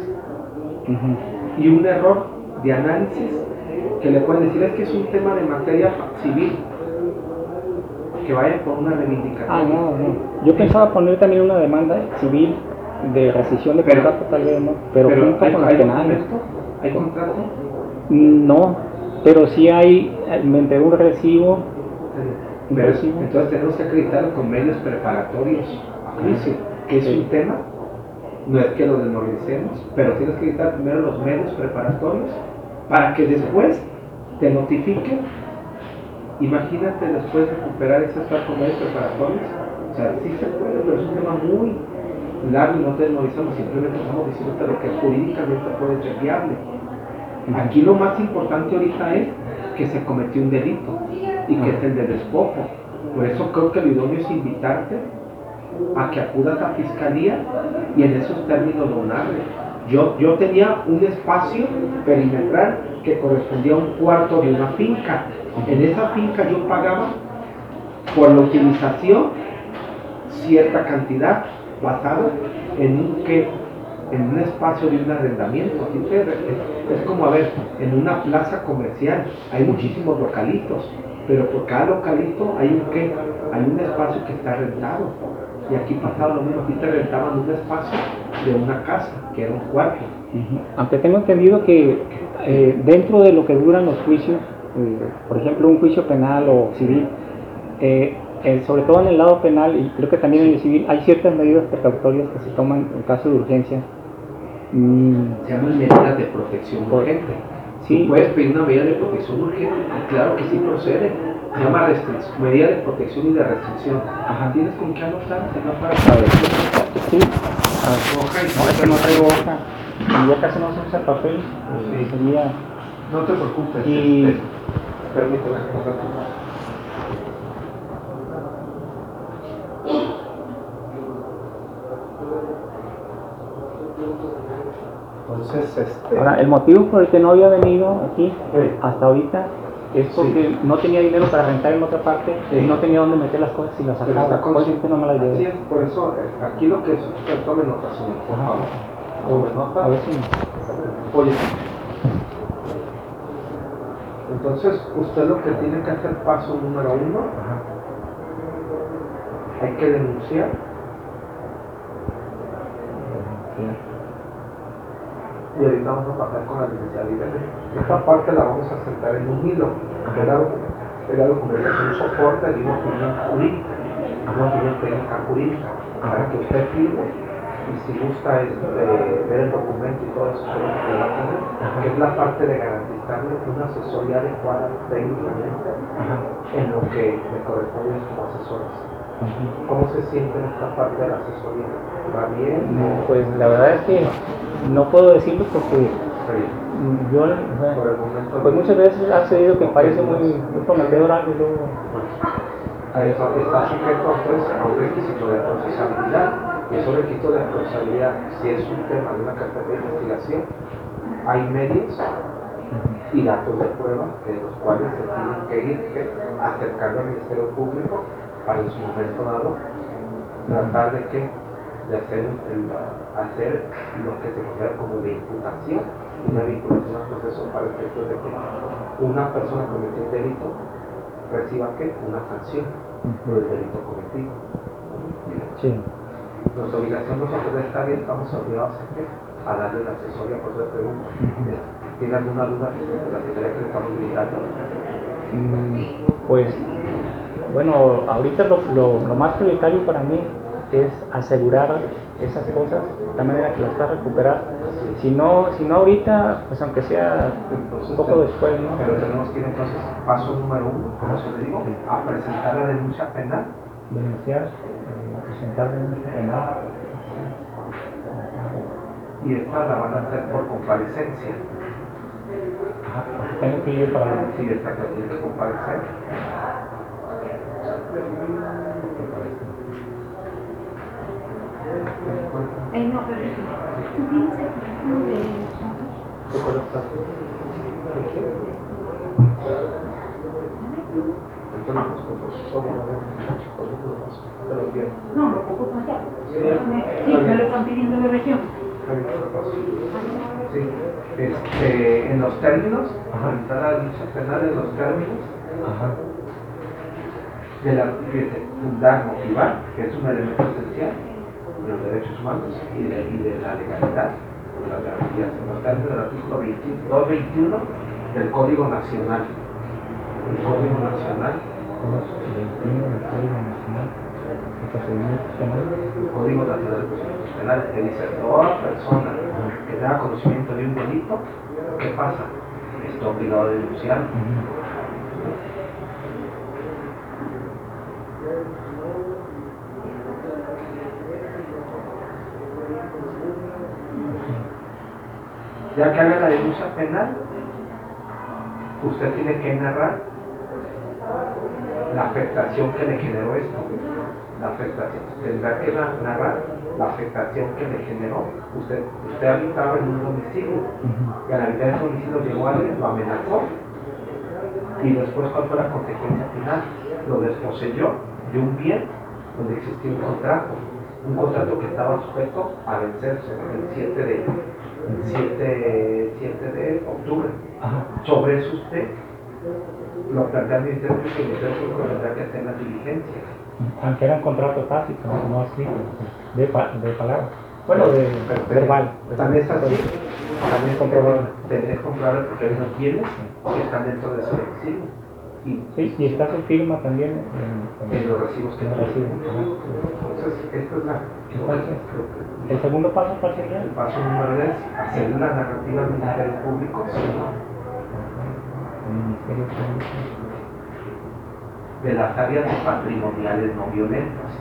Ujú. Y un error de análisis que le pueden decir es que es un tema de materia civil, que vayan por una reivindicación. Ah, no, no. Yo pensaba poner también una demanda civil de rescisión de Pero- contrato, tal vez, ¿no? Pero, junto hay, con las hay penales. documento, hay contrato. No, pero sí hay, me entregó un recibo. un Pero, recibo. entonces tenemos que acreditarlo con medios preparatorios a juicio, que es Sí. un tema, no es que lo desmoralicemos, pero tienes que acreditar primero los medios preparatorios para que después te notifiquen. Imagínate después recuperar ese estar con medios preparatorios. O sea, sí se puede, pero es un tema muy largo y no te desmovilizamos, simplemente estamos diciendo lo que jurídicamente puede ser viable. Aquí lo más importante ahorita es que se cometió un delito y que es el de despojo. Por eso creo que lo idóneo es invitarte a que acudas a fiscalía y en esos términos donarle. Yo, yo tenía un espacio perimetral que correspondía a un cuarto de una finca. En esa finca yo pagaba por la utilización cierta cantidad basada en un que en un espacio de un arrendamiento. Así que es, es como, a ver, en una plaza comercial hay muchísimos localitos, pero por cada localito hay un que hay un espacio que está rentado. Y aquí pasaba lo mismo, aquí te rentaban un espacio de una casa, que era un cuarto. Ujú. Aunque tengo entendido que eh, dentro de lo que duran los juicios, eh, por ejemplo un juicio penal o civil, eh, eh, sobre todo en el lado penal y creo que también en el civil, hay ciertas medidas precautorias que se toman en caso de urgencia. Mm, Se llaman medidas de protección Por- urgente. Sí. Puedes pedir una medida de protección urgente, y claro que sí procede. Se llama restric- medida de protección y de restricción. Ajá. ¿Tienes con qué anotar? Si no, para saber. Sí. Hoja y No, es que no traigo hoja. Y ya casi no se usa papel. eh, Sí. Sería. No te preocupes. Y- Este, permíteme un ratito. Entonces, este. Ahora, el motivo por el que no había venido aquí Sí. hasta ahorita es porque Sí. no tenía dinero para rentar en otra parte Sí. y no tenía dónde meter las cosas y las Pero sacaba. está Por eso es que no me las Así llevé. es, por eso, eh, aquí lo que es, usted tome nota, señor, por Ajá. favor. Tome nota. A ver si. Oye, entonces, usted lo que tiene que hacer, paso número uno, hay que denunciar. Y ahorita vamos a pasar con la licenciada Irene. Esta parte la vamos a sentar en un hilo. Era la documentación, un soporte de una opinión jurídica, una opinión técnica jurídica, para que usted firme. Y si gusta este, ver el documento y todo eso que va a tener, que es la parte de garantizarle una asesoría adecuada técnicamente en lo que me corresponde como asesores. ¿Cómo se siente en esta parte de la asesoría? ¿Va bien? No, pues la verdad es que no puedo decirlo porque Sí. yo, o sea, Por el momento. pues muchas veces ha sucedido que parece muy, muy prometedor algo y luego. Eso está sujeto entonces a un requisito de procesabilidad. Y esos requisitos de procesabilidad, si es un tema de una carpeta de investigación, hay medios y datos de prueba de los cuales se tienen que ir que, acercando al Ministerio Público para en su momento dado tratar de que de hacer, el, hacer lo que se considera como de imputación, una vinculación al proceso para efectos de que una persona cometió un delito reciba ¿qué? Una sanción por el delito cometido. Sí. Nuestra obligación nosotros de estar bien, estamos obligados a, ¿qué? A darle la asesoría por su pregunta. ¿Tiene alguna duda de la secretaría que le estamos brindando? Mm, Pues, bueno, ahorita lo, lo, lo más prioritario para mí es asegurar esas cosas de manera que las pueda recuperar. Si no, si no ahorita, pues aunque sea un poco después, ¿no? Pero tenemos que ir entonces, paso número uno, como se le digo, a presentar la denuncia penal. Denunciar, eh, presentar denuncia penal. Y esta la van a hacer por comparecencia. Ajá, porque tengo que ir para. Sí, esta que tiene que comparecer. Eh, no, pero tú tienes el teléfono de... ¿Qué color está? Entonces, pues, somos de los viernes. No, lo poco para allá. Sí, Sí, me lo están pidiendo de región. Sí, este, en los términos, presentar la denuncia penal en los términos de la fíjate, fundar, motivar, que es un elemento esencial de los derechos humanos y de, y de la legalidad, de las garantías, en los términos del artículo doscientos veintiuno del Código Nacional. El Código Nacional. veintiuno del Código Nacional de Procedimientos Penales. El Código Nacional de Procedimientos Penales que dice toda persona que tenga conocimiento de un delito, ¿qué pasa? Está obligado a denunciar. Ya que haga la denuncia penal, usted tiene que narrar la afectación que le generó esto. La afectación, tendrá que narrar la afectación que le generó. Usted, usted habitaba en un domicilio, y al habitar en ese domicilio llegó alguien, lo amenazó, y después ¿cuál fue la consecuencia final? Lo desposeyó de un bien donde existía un contrato, un contrato que estaba sujeto a vencerse el siete de el siete de octubre. Sobre eso usted lo plantea al Ministerio Público y el Ministerio Público tendrá que hacer las diligencias. Aunque era un contrato tácito, no escrito, de, pa, de palabra. Bueno, de verbal. También es así, también comprobable. Tendré que comprobar porque hay unos bienes que están dentro de ese domicilio. Y, sí, y está su firma también en, en los recibos que en los recibos. Entonces, esta es la. Entonces, ¿el segundo paso cuál sería? El paso número es hacer la narrativa al Ministerio Público, ¿sí? Ministerio Público. De las áreas patrimoniales no violentas.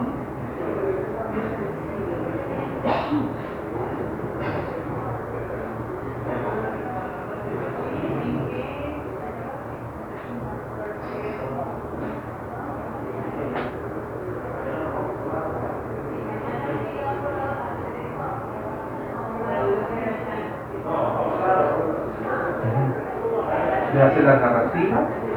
Le hace la narrativa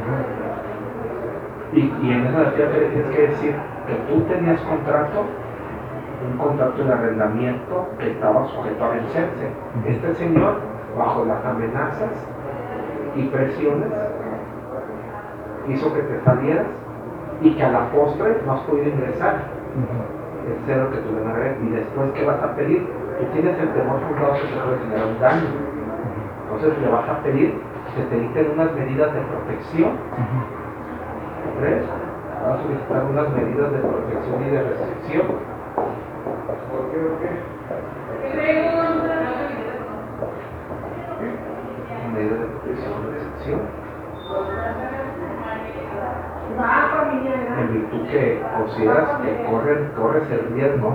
y, y en esa narrativa te tienes que decir que tú tenías contrato, un contrato de arrendamiento que estaba sujeto a vencerse. Este señor, bajo las amenazas y presiones, hizo que te salieras y que a la postre no has podido ingresar. Es cero que tú le narres. Y después, ¿qué vas a pedir? Tú tienes el temor fundado que te puede generar un daño. Entonces le vas a pedir que te dicten unas medidas de protección. ¿Ves? Vas a solicitar unas medidas de protección y de restricción. ¿Por qué? ¿Por qué? Medidas de protección y restricción. En virtud que consideras que corren, corres el riesgo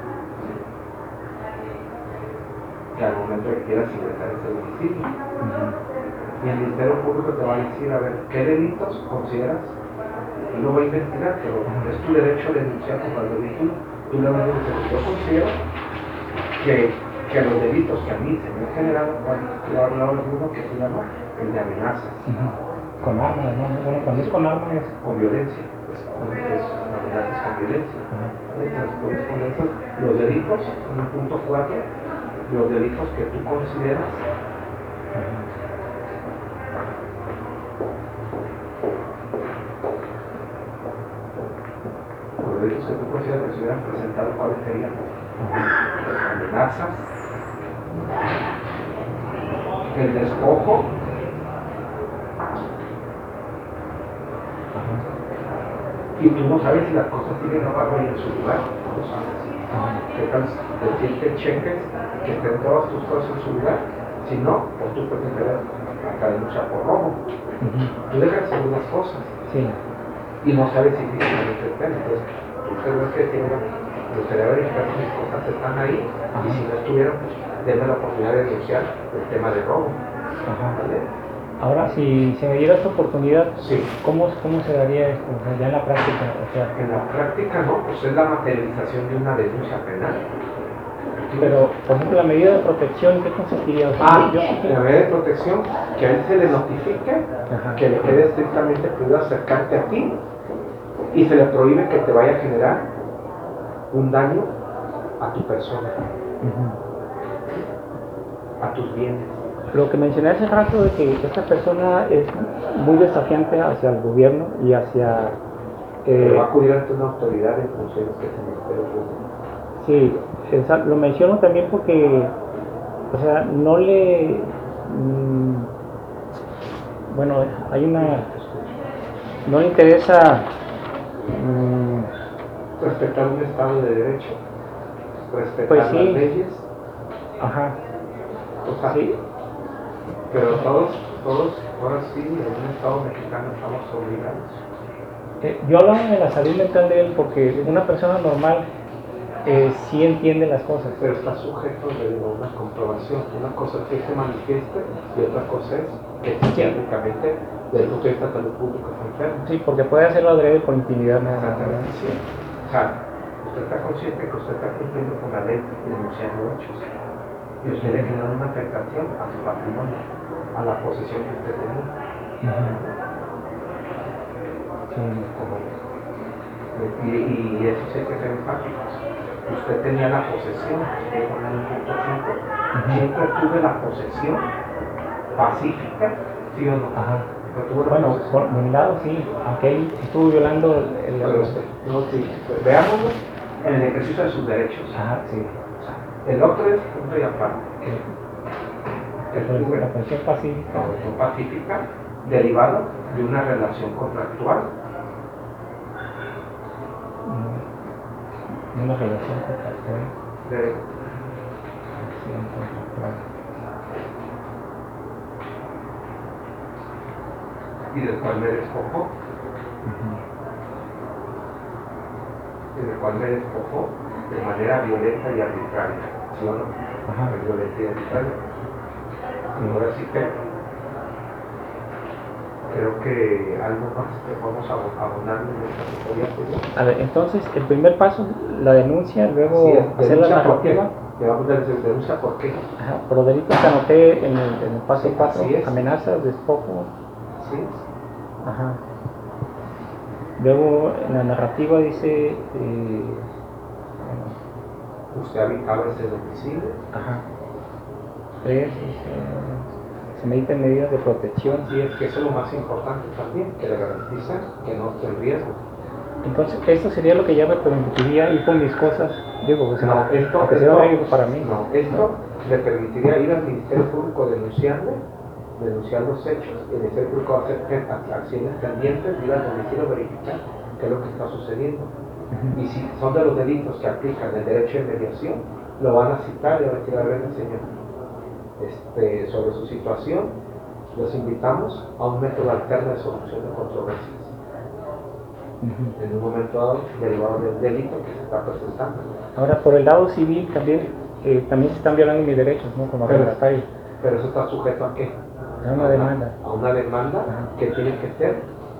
que al momento que quieras ingresar a ese domicilio. Y el Ministerio Público te va a decir, a ver, ¿qué delitos consideras? Y lo va a investigar, pero es tu derecho a denunciar contra el delito. Tú le vas a decir, yo considero que, que los delitos que a mí se me han generado, yo he hablado de uno que se llama el de amenazas. Con armas, ¿no? Bueno, cuando es con armas es Con violencia, pues, con, pues, amenazas con violencia. Entonces, puedes poner esos, los delitos, en el punto cuatro, los delitos que tú consideras los delitos que tú consideras que se hubieran presentado, ¿cuáles serían? Amenazas, el despojo, y tú no sabes si las cosas siguen o no en su lugar, no lo sabes. ¿Qué tal decirte cheques que estén todas tus cosas en su lugar? Si no, pues tú puedes empezar a denunciar por robo. Tú dejas algunas cosas sí. y no sabes si físicamente están. Entonces, tú crees que tiene, me gustaría verificar si mis cosas están ahí, y si no estuvieran, pues denme la oportunidad de denunciar el tema de robo. ¿Vale? Ahora, si se me diera esta oportunidad, Sí. ¿cómo, cómo se daría esto? O sea, ya en la práctica, o sea, En la práctica no, pues es la materialización de una denuncia penal. pero, por ejemplo, la medida de protección, ¿qué consistiría? O sea, Ah, yo- la medida de protección, que a él se le notifique Ajá. que le quede estrictamente prohibido acercarte a ti y se le prohíbe que te vaya a generar un daño a tu persona, Ujú. a tus bienes. Lo que mencioné hace rato de que esta persona es muy desafiante hacia el gobierno y hacia... Pero Eh, va a acudir ante una autoridad en funciones que es el Ministerio Público. sí, esa- lo menciono también porque, o sea, no le... mm, bueno, hay una... no le interesa... mm, Respetar un Estado de Derecho, respetar Pues sí. las leyes, ajá, o sea, sí, pero todos, todos, ahora sí, en un Estado mexicano estamos obligados. Eh, yo hablaba de la salud mental de él porque una persona normal eh, sí entiende las cosas. Pero está sujeto de una comprobación. Una cosa es que se manifieste y otra cosa es que psiquiátricamente, desde el punto de vista de salud pública, está enfermo. Sí, porque puede hacerlo adrede por intimidad nada más, ¿verdad? Exactamente, sí. O sea, usted está consciente que usted está cumpliendo con la ley y denunciando hechos. Y usted le genera una afectación a su patrimonio, a la posesión que usted tenía. Sí. Y, y eso sí hay que ser enfáticos. Usted tenía la posesión, usted ponía el punto cinco. Siempre tuve la posesión pacífica, ¿sí o no? Ajá. Pero tuvo la Bueno, posesión. por mi lado sí, aunque él estuvo violando el... el- Pero usted, no, sí, pues, veámoslo en el ejercicio de sus derechos. Ajá, sí. O sea, el otro es punto y aparte. El Pero primero, la pensión pacífica. la posesión pacífica derivado de una relación contractual. mm, Una relación contractual. De, Relación contractual. y del cual me despojó. Y del cual me despojó de manera violenta y arbitraria. ¿Sí o no? Ajá. Violenta y arbitraria. Y ahora sí que creo que algo más que vamos a abonar en esta historia. A ver, entonces, el primer paso, la denuncia, luego Sí, hacer la denuncia por qué. narrativa. Llevamos la denuncia por qué. Ajá, por los delitos que anoté en el, en el paso Sí, cuatro, así es. amenazas, despojo. ¿Sí? Ajá. Luego, en la narrativa dice, eh, bueno, Usted habitaba ese domicilio. ajá. Tres, dice, se meditan medidas de protección. Y es que eso es lo más importante también, que le garantizan que no esté en riesgo. Entonces, esto sería lo que ya me permitiría ir con mis cosas. Digo, pues, No, esto, aunque sea esto, riesgo para mí. no, esto le permitiría ir al Ministerio Público a denunciarle, denunciar los hechos, y el Ministerio Público va a hacer acciones pendientes, ir al domicilio a verificar qué es lo que está sucediendo. Y si son de los delitos que aplican el derecho de mediación, lo van a citar y van a decir, a ver, señor, este, sobre su situación, los invitamos a un método alterno de solución de controversias. Uh-huh. En un momento dado, derivado del delito que se está presentando. Ahora, por el lado civil también, eh, también se están violando mis derechos, ¿no? Como Pero- arrendatario. Pero eso está sujeto a qué? A una demanda. A una demanda Ajá. que tiene que ser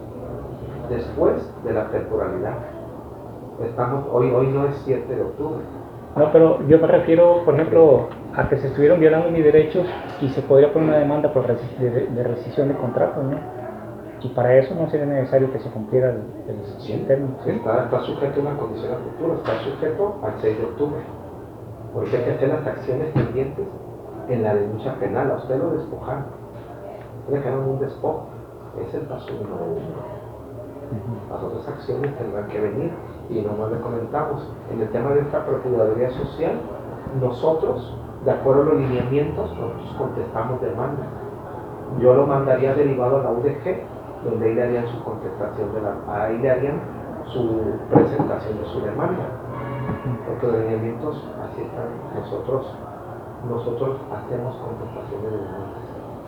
después de la temporalidad. Estamos, hoy, hoy no es siete de octubre. No, pero yo me refiero, por ejemplo, a que se estuvieron violando mis derechos y se podría poner una demanda por resi- de, de rescisión de contrato, ¿no? Y para eso no sería necesario que se cumpliera el, el, el término. ¿Sí? Está, está sujeto a una condición a futuro, está sujeto al seis de octubre. Porque hay que hacer las acciones pendientes en la denuncia penal. A usted lo despojaron. Le dejaron un despojo. Es el paso número uno. Las otras acciones tendrán que venir. Y nomás le comentamos, en el tema de esta Procuraduría Social, nosotros, de acuerdo a los lineamientos, nosotros contestamos demandas. Yo lo mandaría derivado a la U D G, donde ahí le harían su contestación de la, ahí le harían su presentación de su demanda. Porque los lineamientos así están. Nosotros, nosotros hacemos contestación de demandas.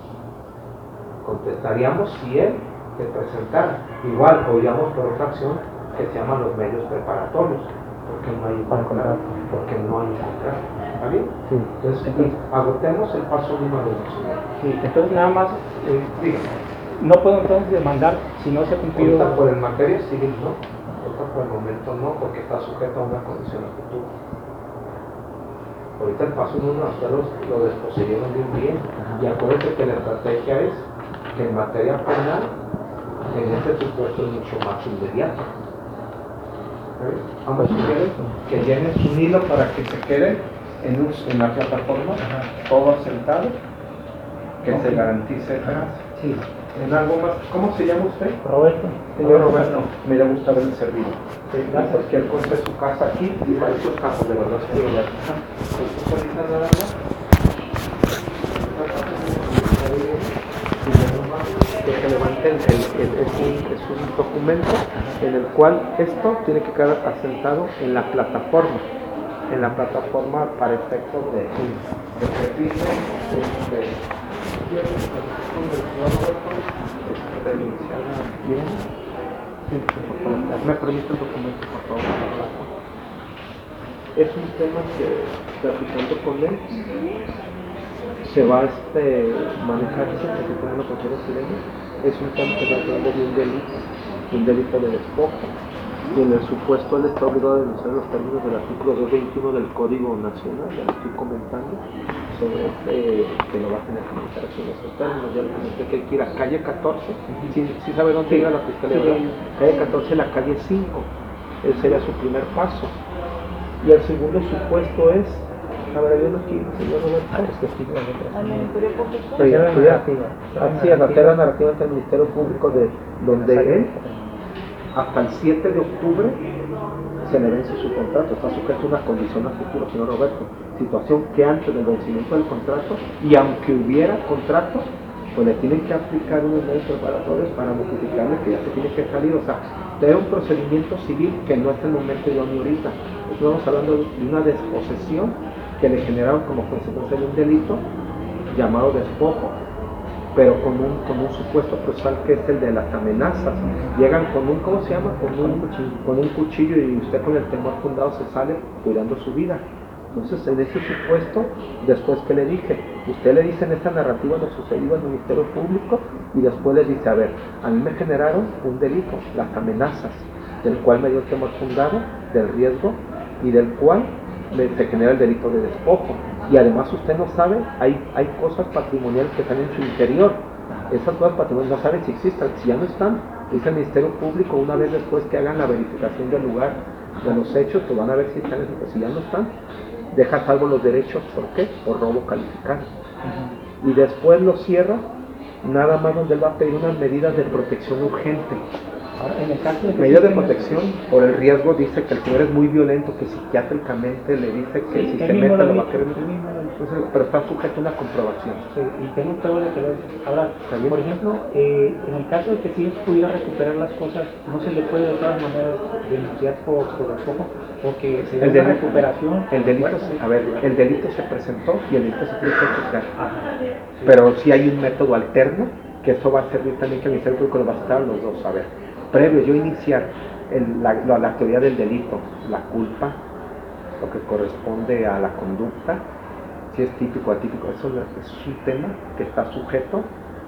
Contestaríamos si él se presentara. Igual, podríamos por otra acción que se llaman los medios preparatorios, porque no hay un Para contrato, contrato. porque no hay un contrato. ¿Está bien? Sí. Entonces, Entonces- agotemos el paso número uno. Sí, entonces nada más, eh, Dígame. no puedo entonces demandar si no se ha cumplido. Ahorita por el materia civil no, ahorita por el momento no, porque está sujeto a una condición a futuro. Ahorita el paso número uno, ustedes lo desposeyeron de un bien, y acuérdense que la estrategia es que en materia penal, en este supuesto es mucho más inmediato. ¿Eh? Vamos a sugerir que llenen su hilo para que se quede en, un, en la plataforma, todo asentado, que se garantice. Sí. En algo más, ¿cómo se llama usted? Roberto. Señor Roberto, me da gusto haberle servido. Sí, Y gracias. cualquier cosa de su casa aquí, y para esos casos de verdad que ya está. Pues, ahorita nada más. Que se levanten, el, el- es, un, es un documento en el cual esto tiene que quedar asentado en la plataforma, en la plataforma para efectos de, de que firme, este, bien. Sí, por favor. ¿Me permite el documento, por favor? Es un tema que, platicando con él, se va a este, manejarse, que se tiene una cuestión chilena. Es un tema que va hablando de un delito, un delito de despojo. Y en el supuesto él está obligado a denunciar los términos del artículo doscientos veintiuno del Código Nacional, ya lo estoy comentando, sobre este, que lo va a tener que manejar en esos términos. Ya le comenté que hay que ir a calle catorce, ¿sí, sí sabe dónde iba la fiscalía? Sí. ¿Verdad? Calle catorce, la calle cinco, ese sería su primer paso. Y el segundo supuesto es, a ver, hay uno aquí, señor Roberto. Ah, es que sí, la letra. Al Ministerio Público. Sí, Hacer la sí, narrativa. Así es, hacer la narrativa ante el Ministerio Público, de donde él, hasta el siete de octubre, se le vence su contrato, está sujeto a una condición a futuro, señor Roberto. Situación que antes del vencimiento del contrato, y aunque hubiera contrato, pues le tienen que aplicar unos medios preparatorios para notificarle que ya se tiene que salir. O sea, tener un procedimiento civil que no es el momento de ni ahorita. Estamos hablando de una desposesión que le generaron como consecuencia de un delito llamado despojo. pero con un, con un supuesto procesal que es el de las amenazas. Llegan con un, ¿cómo se llama? Con un, con un cuchillo y usted con el temor fundado se sale cuidando su vida. Entonces, en ese supuesto, después que le dije, usted le dice en esta narrativa lo sucedido al Ministerio Público y después le dice, a ver, a mí me generaron un delito, las amenazas, del cual me dio el temor fundado, del riesgo y del cual me, se genera el delito de despojo. Y además usted no sabe, hay, hay cosas patrimoniales que están en su interior. Esas cosas patrimoniales no sabe si existen, si ya no están, dice el Ministerio Público una vez después que hagan la verificación del lugar de los hechos, que van a ver si están, si ya no están, deja salvo los derechos, ¿por qué? Por robo calificado. Uh-huh. Y después lo cierra, nada más donde él va a pedir unas medidas de protección urgente. Ahora, en el caso de medidas de protección por el riesgo, dice que el señor es muy violento, que psiquiátricamente le dice que sí, si se mete lo va a querer. Entonces, pero está sujeto a una comprobación. Sí, y tengo todo lo que ver. Ahora, por ejemplo, eh, en el caso de que si él pudiera recuperar las cosas, no se le puede de todas maneras denunciar por despojo, porque se el da una recuperación. El delito, bueno, se, a ver, el delito se presentó y el delito se tiene que juzgar. Pero si hay un método alterno, que eso va a servir también que el Ministerio Público lo va a estar los dos. A ver, previo yo iniciar el, la, la, la teoría del delito, la culpa, lo que corresponde a la conducta, si es típico o atípico, eso, eso es un tema que está sujeto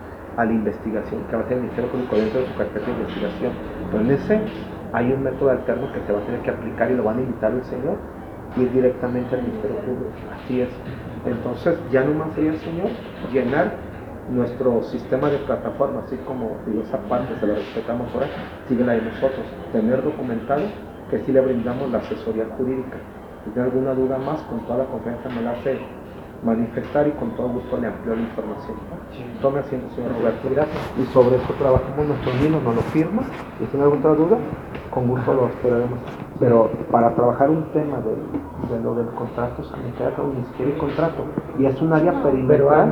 a la investigación que va a hacer el Ministerio Público dentro de su carpeta de investigación. Pero en ese hay un método alterno que se va a tener que aplicar y lo van a invitar el señor y ir directamente al Ministerio Público. Así es. Entonces ya nomás sería, señor, llenar nuestro sistema de plataforma, así como digo, esa parte se la respetamos por ahí, sigue la de nosotros, tener documentado que sí le brindamos la asesoría jurídica. Si tiene alguna duda más, con toda la confianza me la hace manifestar y con todo gusto le amplio la información. Tome asiento, señor Roberto. Gracias. Y sobre eso trabajamos nuestro hilo, nos lo firma. Y si tiene alguna otra duda, con gusto lo esperaremos. Pero para trabajar un tema de, de lo del contrato sanitario, ni siquiera el contrato, y es un área perimetral.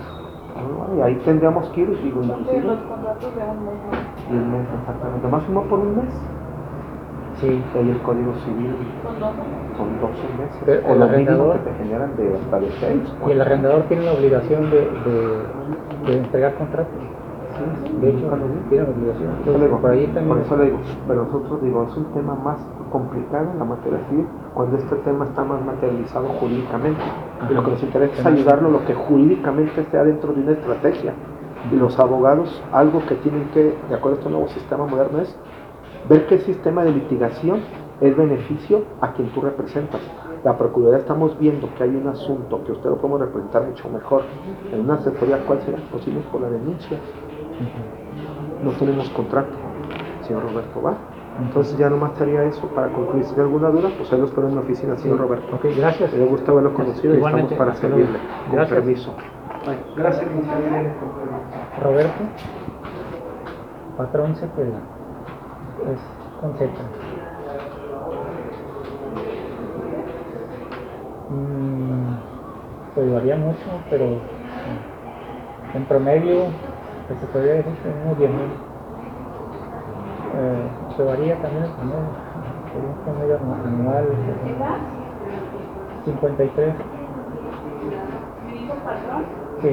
No, y ahí tendríamos que ir, digo, inclusive. Los contratos de un mes. Y un mes, exactamente. Más uno por un mes. Sí, hay el Código Civil. Son doce. Son doce meses. Pero o el los mínimos arrendador, que te generan de hasta de seis. Y el arrendador tiene la obligación de, de, de entregar contratos. Sí, de hecho, tiene la obligación. Entonces, digo, por ahí también. Por eso le digo, pero nosotros digo, es un tema más complicado en la materia civil, cuando este tema está más materializado jurídicamente. Ajá. Y lo que nos interesa es ayudarlo lo que jurídicamente sea dentro de una estrategia. Y los abogados, algo que tienen que, de acuerdo a este nuevo sistema moderno, es ver que el sistema de litigación es beneficio a quien tú representas. La Procuraduría estamos viendo que hay un asunto que usted lo podemos representar mucho mejor en una asesoría, ¿cuál será? Posible por la denuncia. No tenemos contrato, señor Roberto, ¿va? Entonces ya nomás estaría eso para concluir. Si hay alguna duda, pues ahí lo espero en mi oficina, señor sí. Roberto. Ok, gracias. Me gusta haberlo conocido y estamos para servirle. Con gracias. permiso. Ay, gracias, licenciado. Roberto, patrón Cepeda, es con Z. Mm, pues varía mucho, pero en promedio pues se podría decir que unos diez mil. Eh, se varía también el promedio, un promedio anual cincuenta y tres. ¿Me dijo patrón? Sí.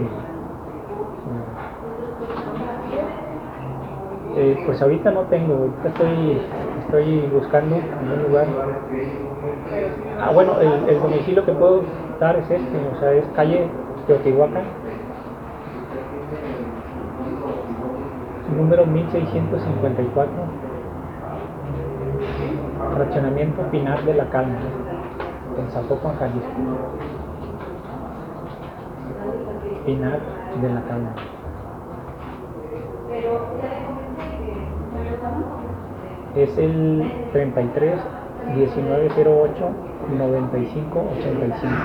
Eh, pues ahorita no tengo, ahorita estoy, estoy buscando en un lugar. Ah, bueno, el, el domicilio que puedo dar es este, o sea, es calle Teotihuacán, número mil seiscientos cincuenta y cuatro, fraccionamiento Pinar de la Calma, en Zapopan, Jalisco. Pinar de la Calma. Es el treinta y tres, diecinueve cero ocho, noventa y cinco ochenta y cinco.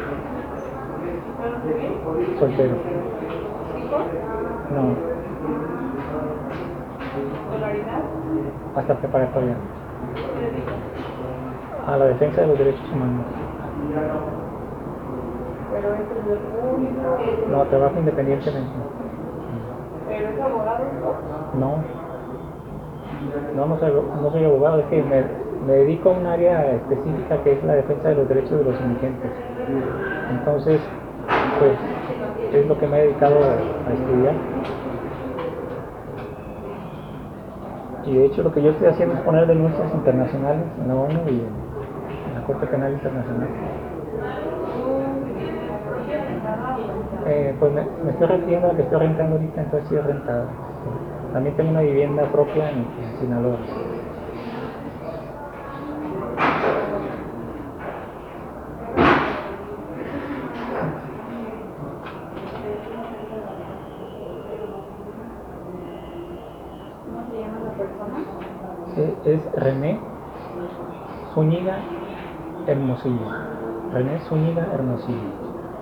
Soltero. No. ¿Escolaridad? Hasta preparatoria. A la defensa de los derechos humanos. Pero es el público. No, trabajo independientemente. ¿Pero es abogado? No. No, no soy, no soy abogado, es que me, me dedico a un área específica que es la defensa de los derechos de los indigentes. Entonces, pues, que es lo que me he dedicado a estudiar. Y de hecho lo que yo estoy haciendo es poner denuncias internacionales en la ONU y en la Corte Penal Internacional. Eh, pues me, me estoy refiriendo a la que estoy rentando ahorita, entonces sí es rentada. También tengo una vivienda propia en, en Sinaloa. ¿Cómo se llama la persona? Eh, es René Zúñiga Hermosillo. René Zúñiga Hermosillo.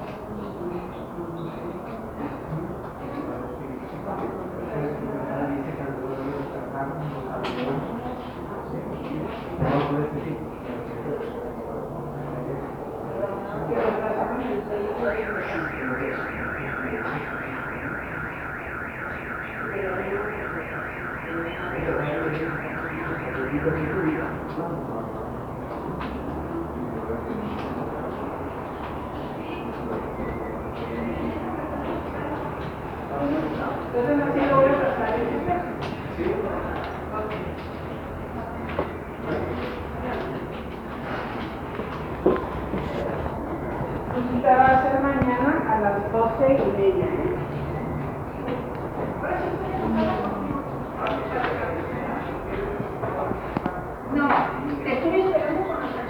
Entonces, así lo voy a pasar. ¿Sí? La cita va a ser mañana a las doce y media. No, estoy esperando con los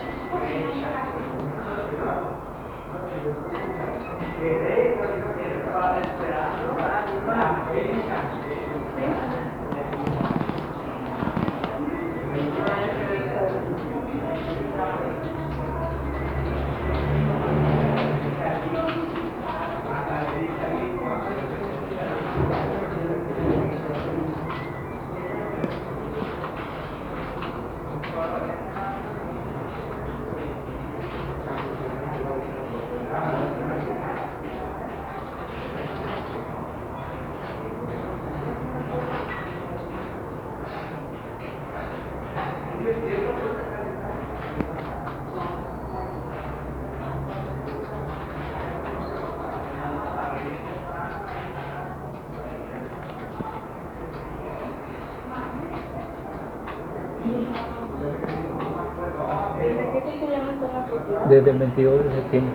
Desde el veintidós de septiembre.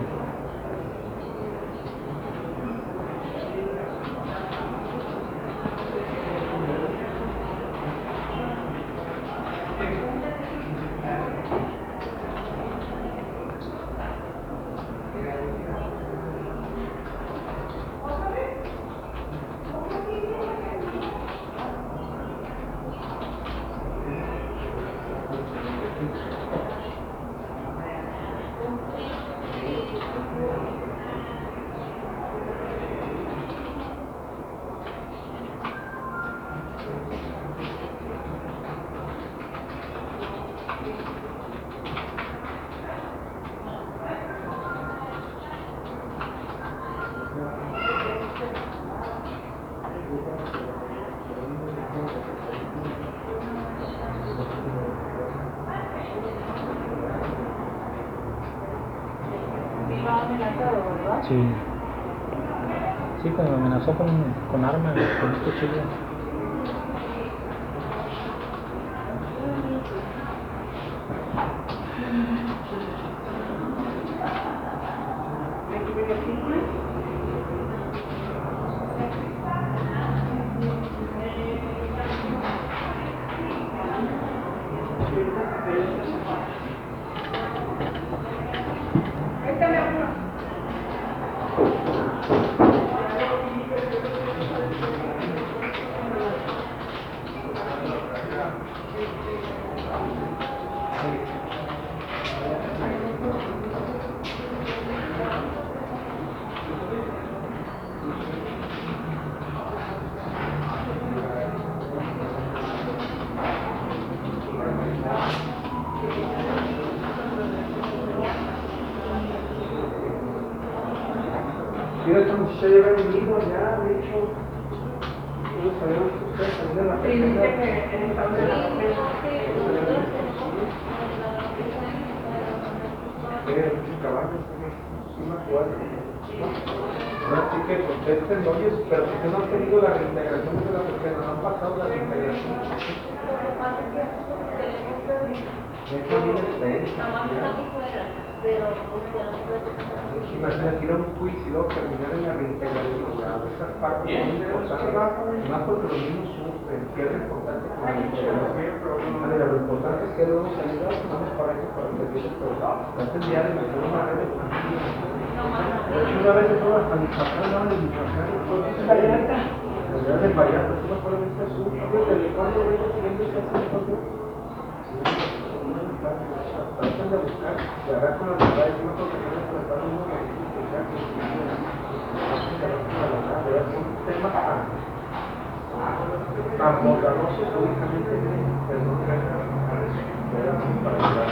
Sí. Sí, cuando me amenazó con, con arma, con un cuchillo. Mira, esta muchacha ya había venido, ya, de hecho, no sabemos que ustedes salían de la Sí, dice que en Estados Unidos. Eh, muchos caballos también. sí me acuerdo. ¿No? Así que contesten, oye, pero ¿por qué no han tenido la reintegración de la persona? No han pasado la reintegración. Imagínate ir a un juicio y luego terminar en la reintegración. Esa parte es muy importante, más porque los niños sufren, pierden contacto con la reintegración. Lo importante es que luego nos ayuda, vamos para eso, para que se hacen día de meter una red de familia. Una vez de todas las administraciones, la administración, la del Vallarta, ¿tú me acuerdas de este asunto? ¿Desde cuándo vengo siguiendo este asunto? Tratan de buscar, de hablar con las ciudades, yo me acuerdo que tienen que tratar de una modificación que es un tema tan amoroso públicamente, pero no creo que para ayudar.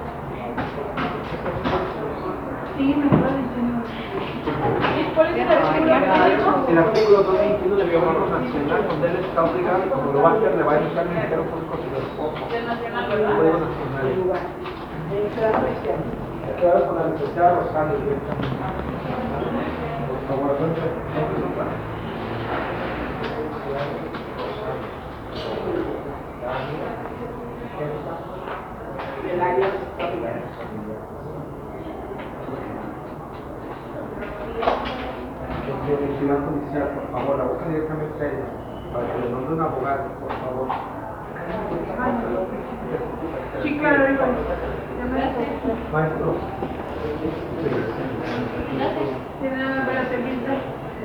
Sí, me estaba diciendo. ¿Cuál es el artículo? El artículo doscientos veintiuno del Código Nacional, donde él está obligado, como lo va a hacer, le va a denunciar al Ministerio Público si lo poco. Del Nacional, Código ¿verdad? Nacional. Claro, con la licenciada Rosario directamente. Por favor, entonces, del área Ciudad Judicial, por favor, la boca directamente a ella, para que le nombre un abogado, por favor. Sí, claro, igual. Maestro. Tiene una espérate, mientras.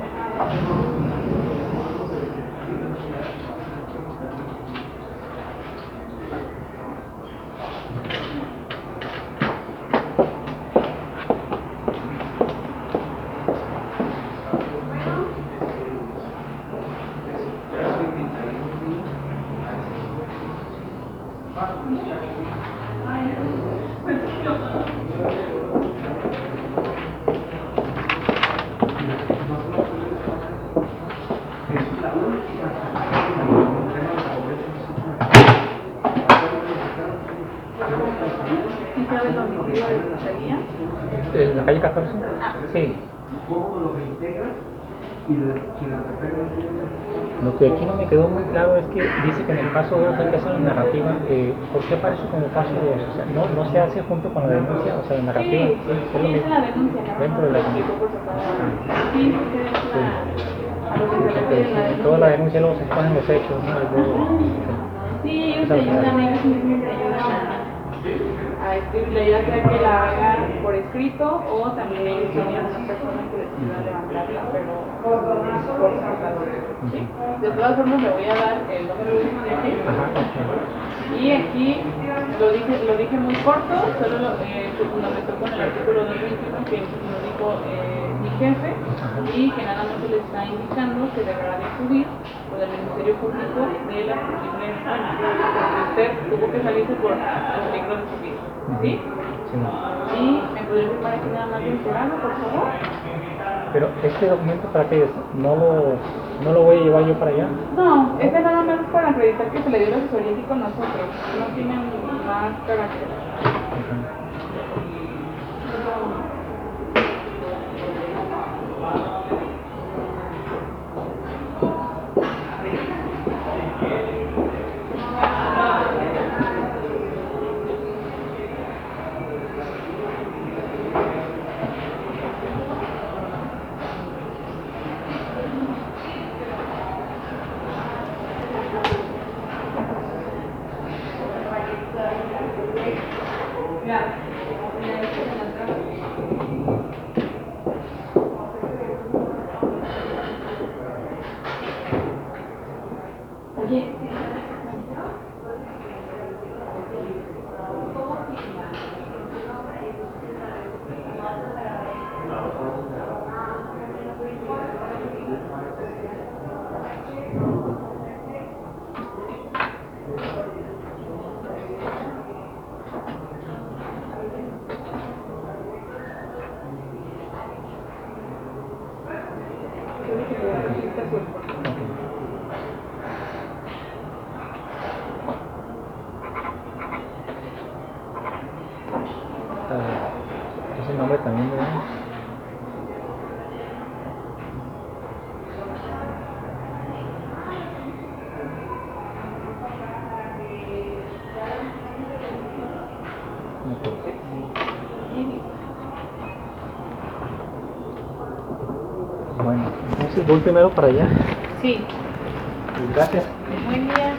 ¿En la calle catorce? Sí. ¿Cómo lo reintegras? Y la Lo que aquí no me quedó muy claro es que dice que en el paso dos hay que hacer la narrativa. Eh, ¿Por qué aparece como paso dos? O sea, ¿no, ¿no se hace junto con la denuncia? O sea, la narrativa. Sí, es lo sí, es mismo. la denuncia, ¿no? Dentro de la Explico por separado. Sí, porque es la... a lo que se refiere la denuncia. Toda la denuncia luego se exponen los hechos, ¿no? Y luego, Sí, ellos te ayudan, ellos mismos te ayudan a, a escribirle, ya sea que la hagan por escrito o también ellos tienen una persona que les ayuda a levantarla, pero por separado. ¿Sí? De todas formas, le voy a dar el número de expediente. Y aquí lo dije, lo dije muy corto, solo lo, eh, se fundamentó con el artículo doscientos veintiuno que nos dijo eh, mi jefe y que nada más se le está indicando que deberá de subir por el Ministerio Público de la posible bueno, porque usted tuvo que salirse por los peligros de su vida, ¿sí? sí. Y me podría firmar aquí nada más de enterado, por favor. Pero este documento, ¿para qué es? ¿No lo, no lo voy a llevar yo para allá? No, este nada más es para acreditar que se le dio la asesoría aquí con nosotros, no tiene más carácter. voy primero para allá. Sí. Gracias. Buen día.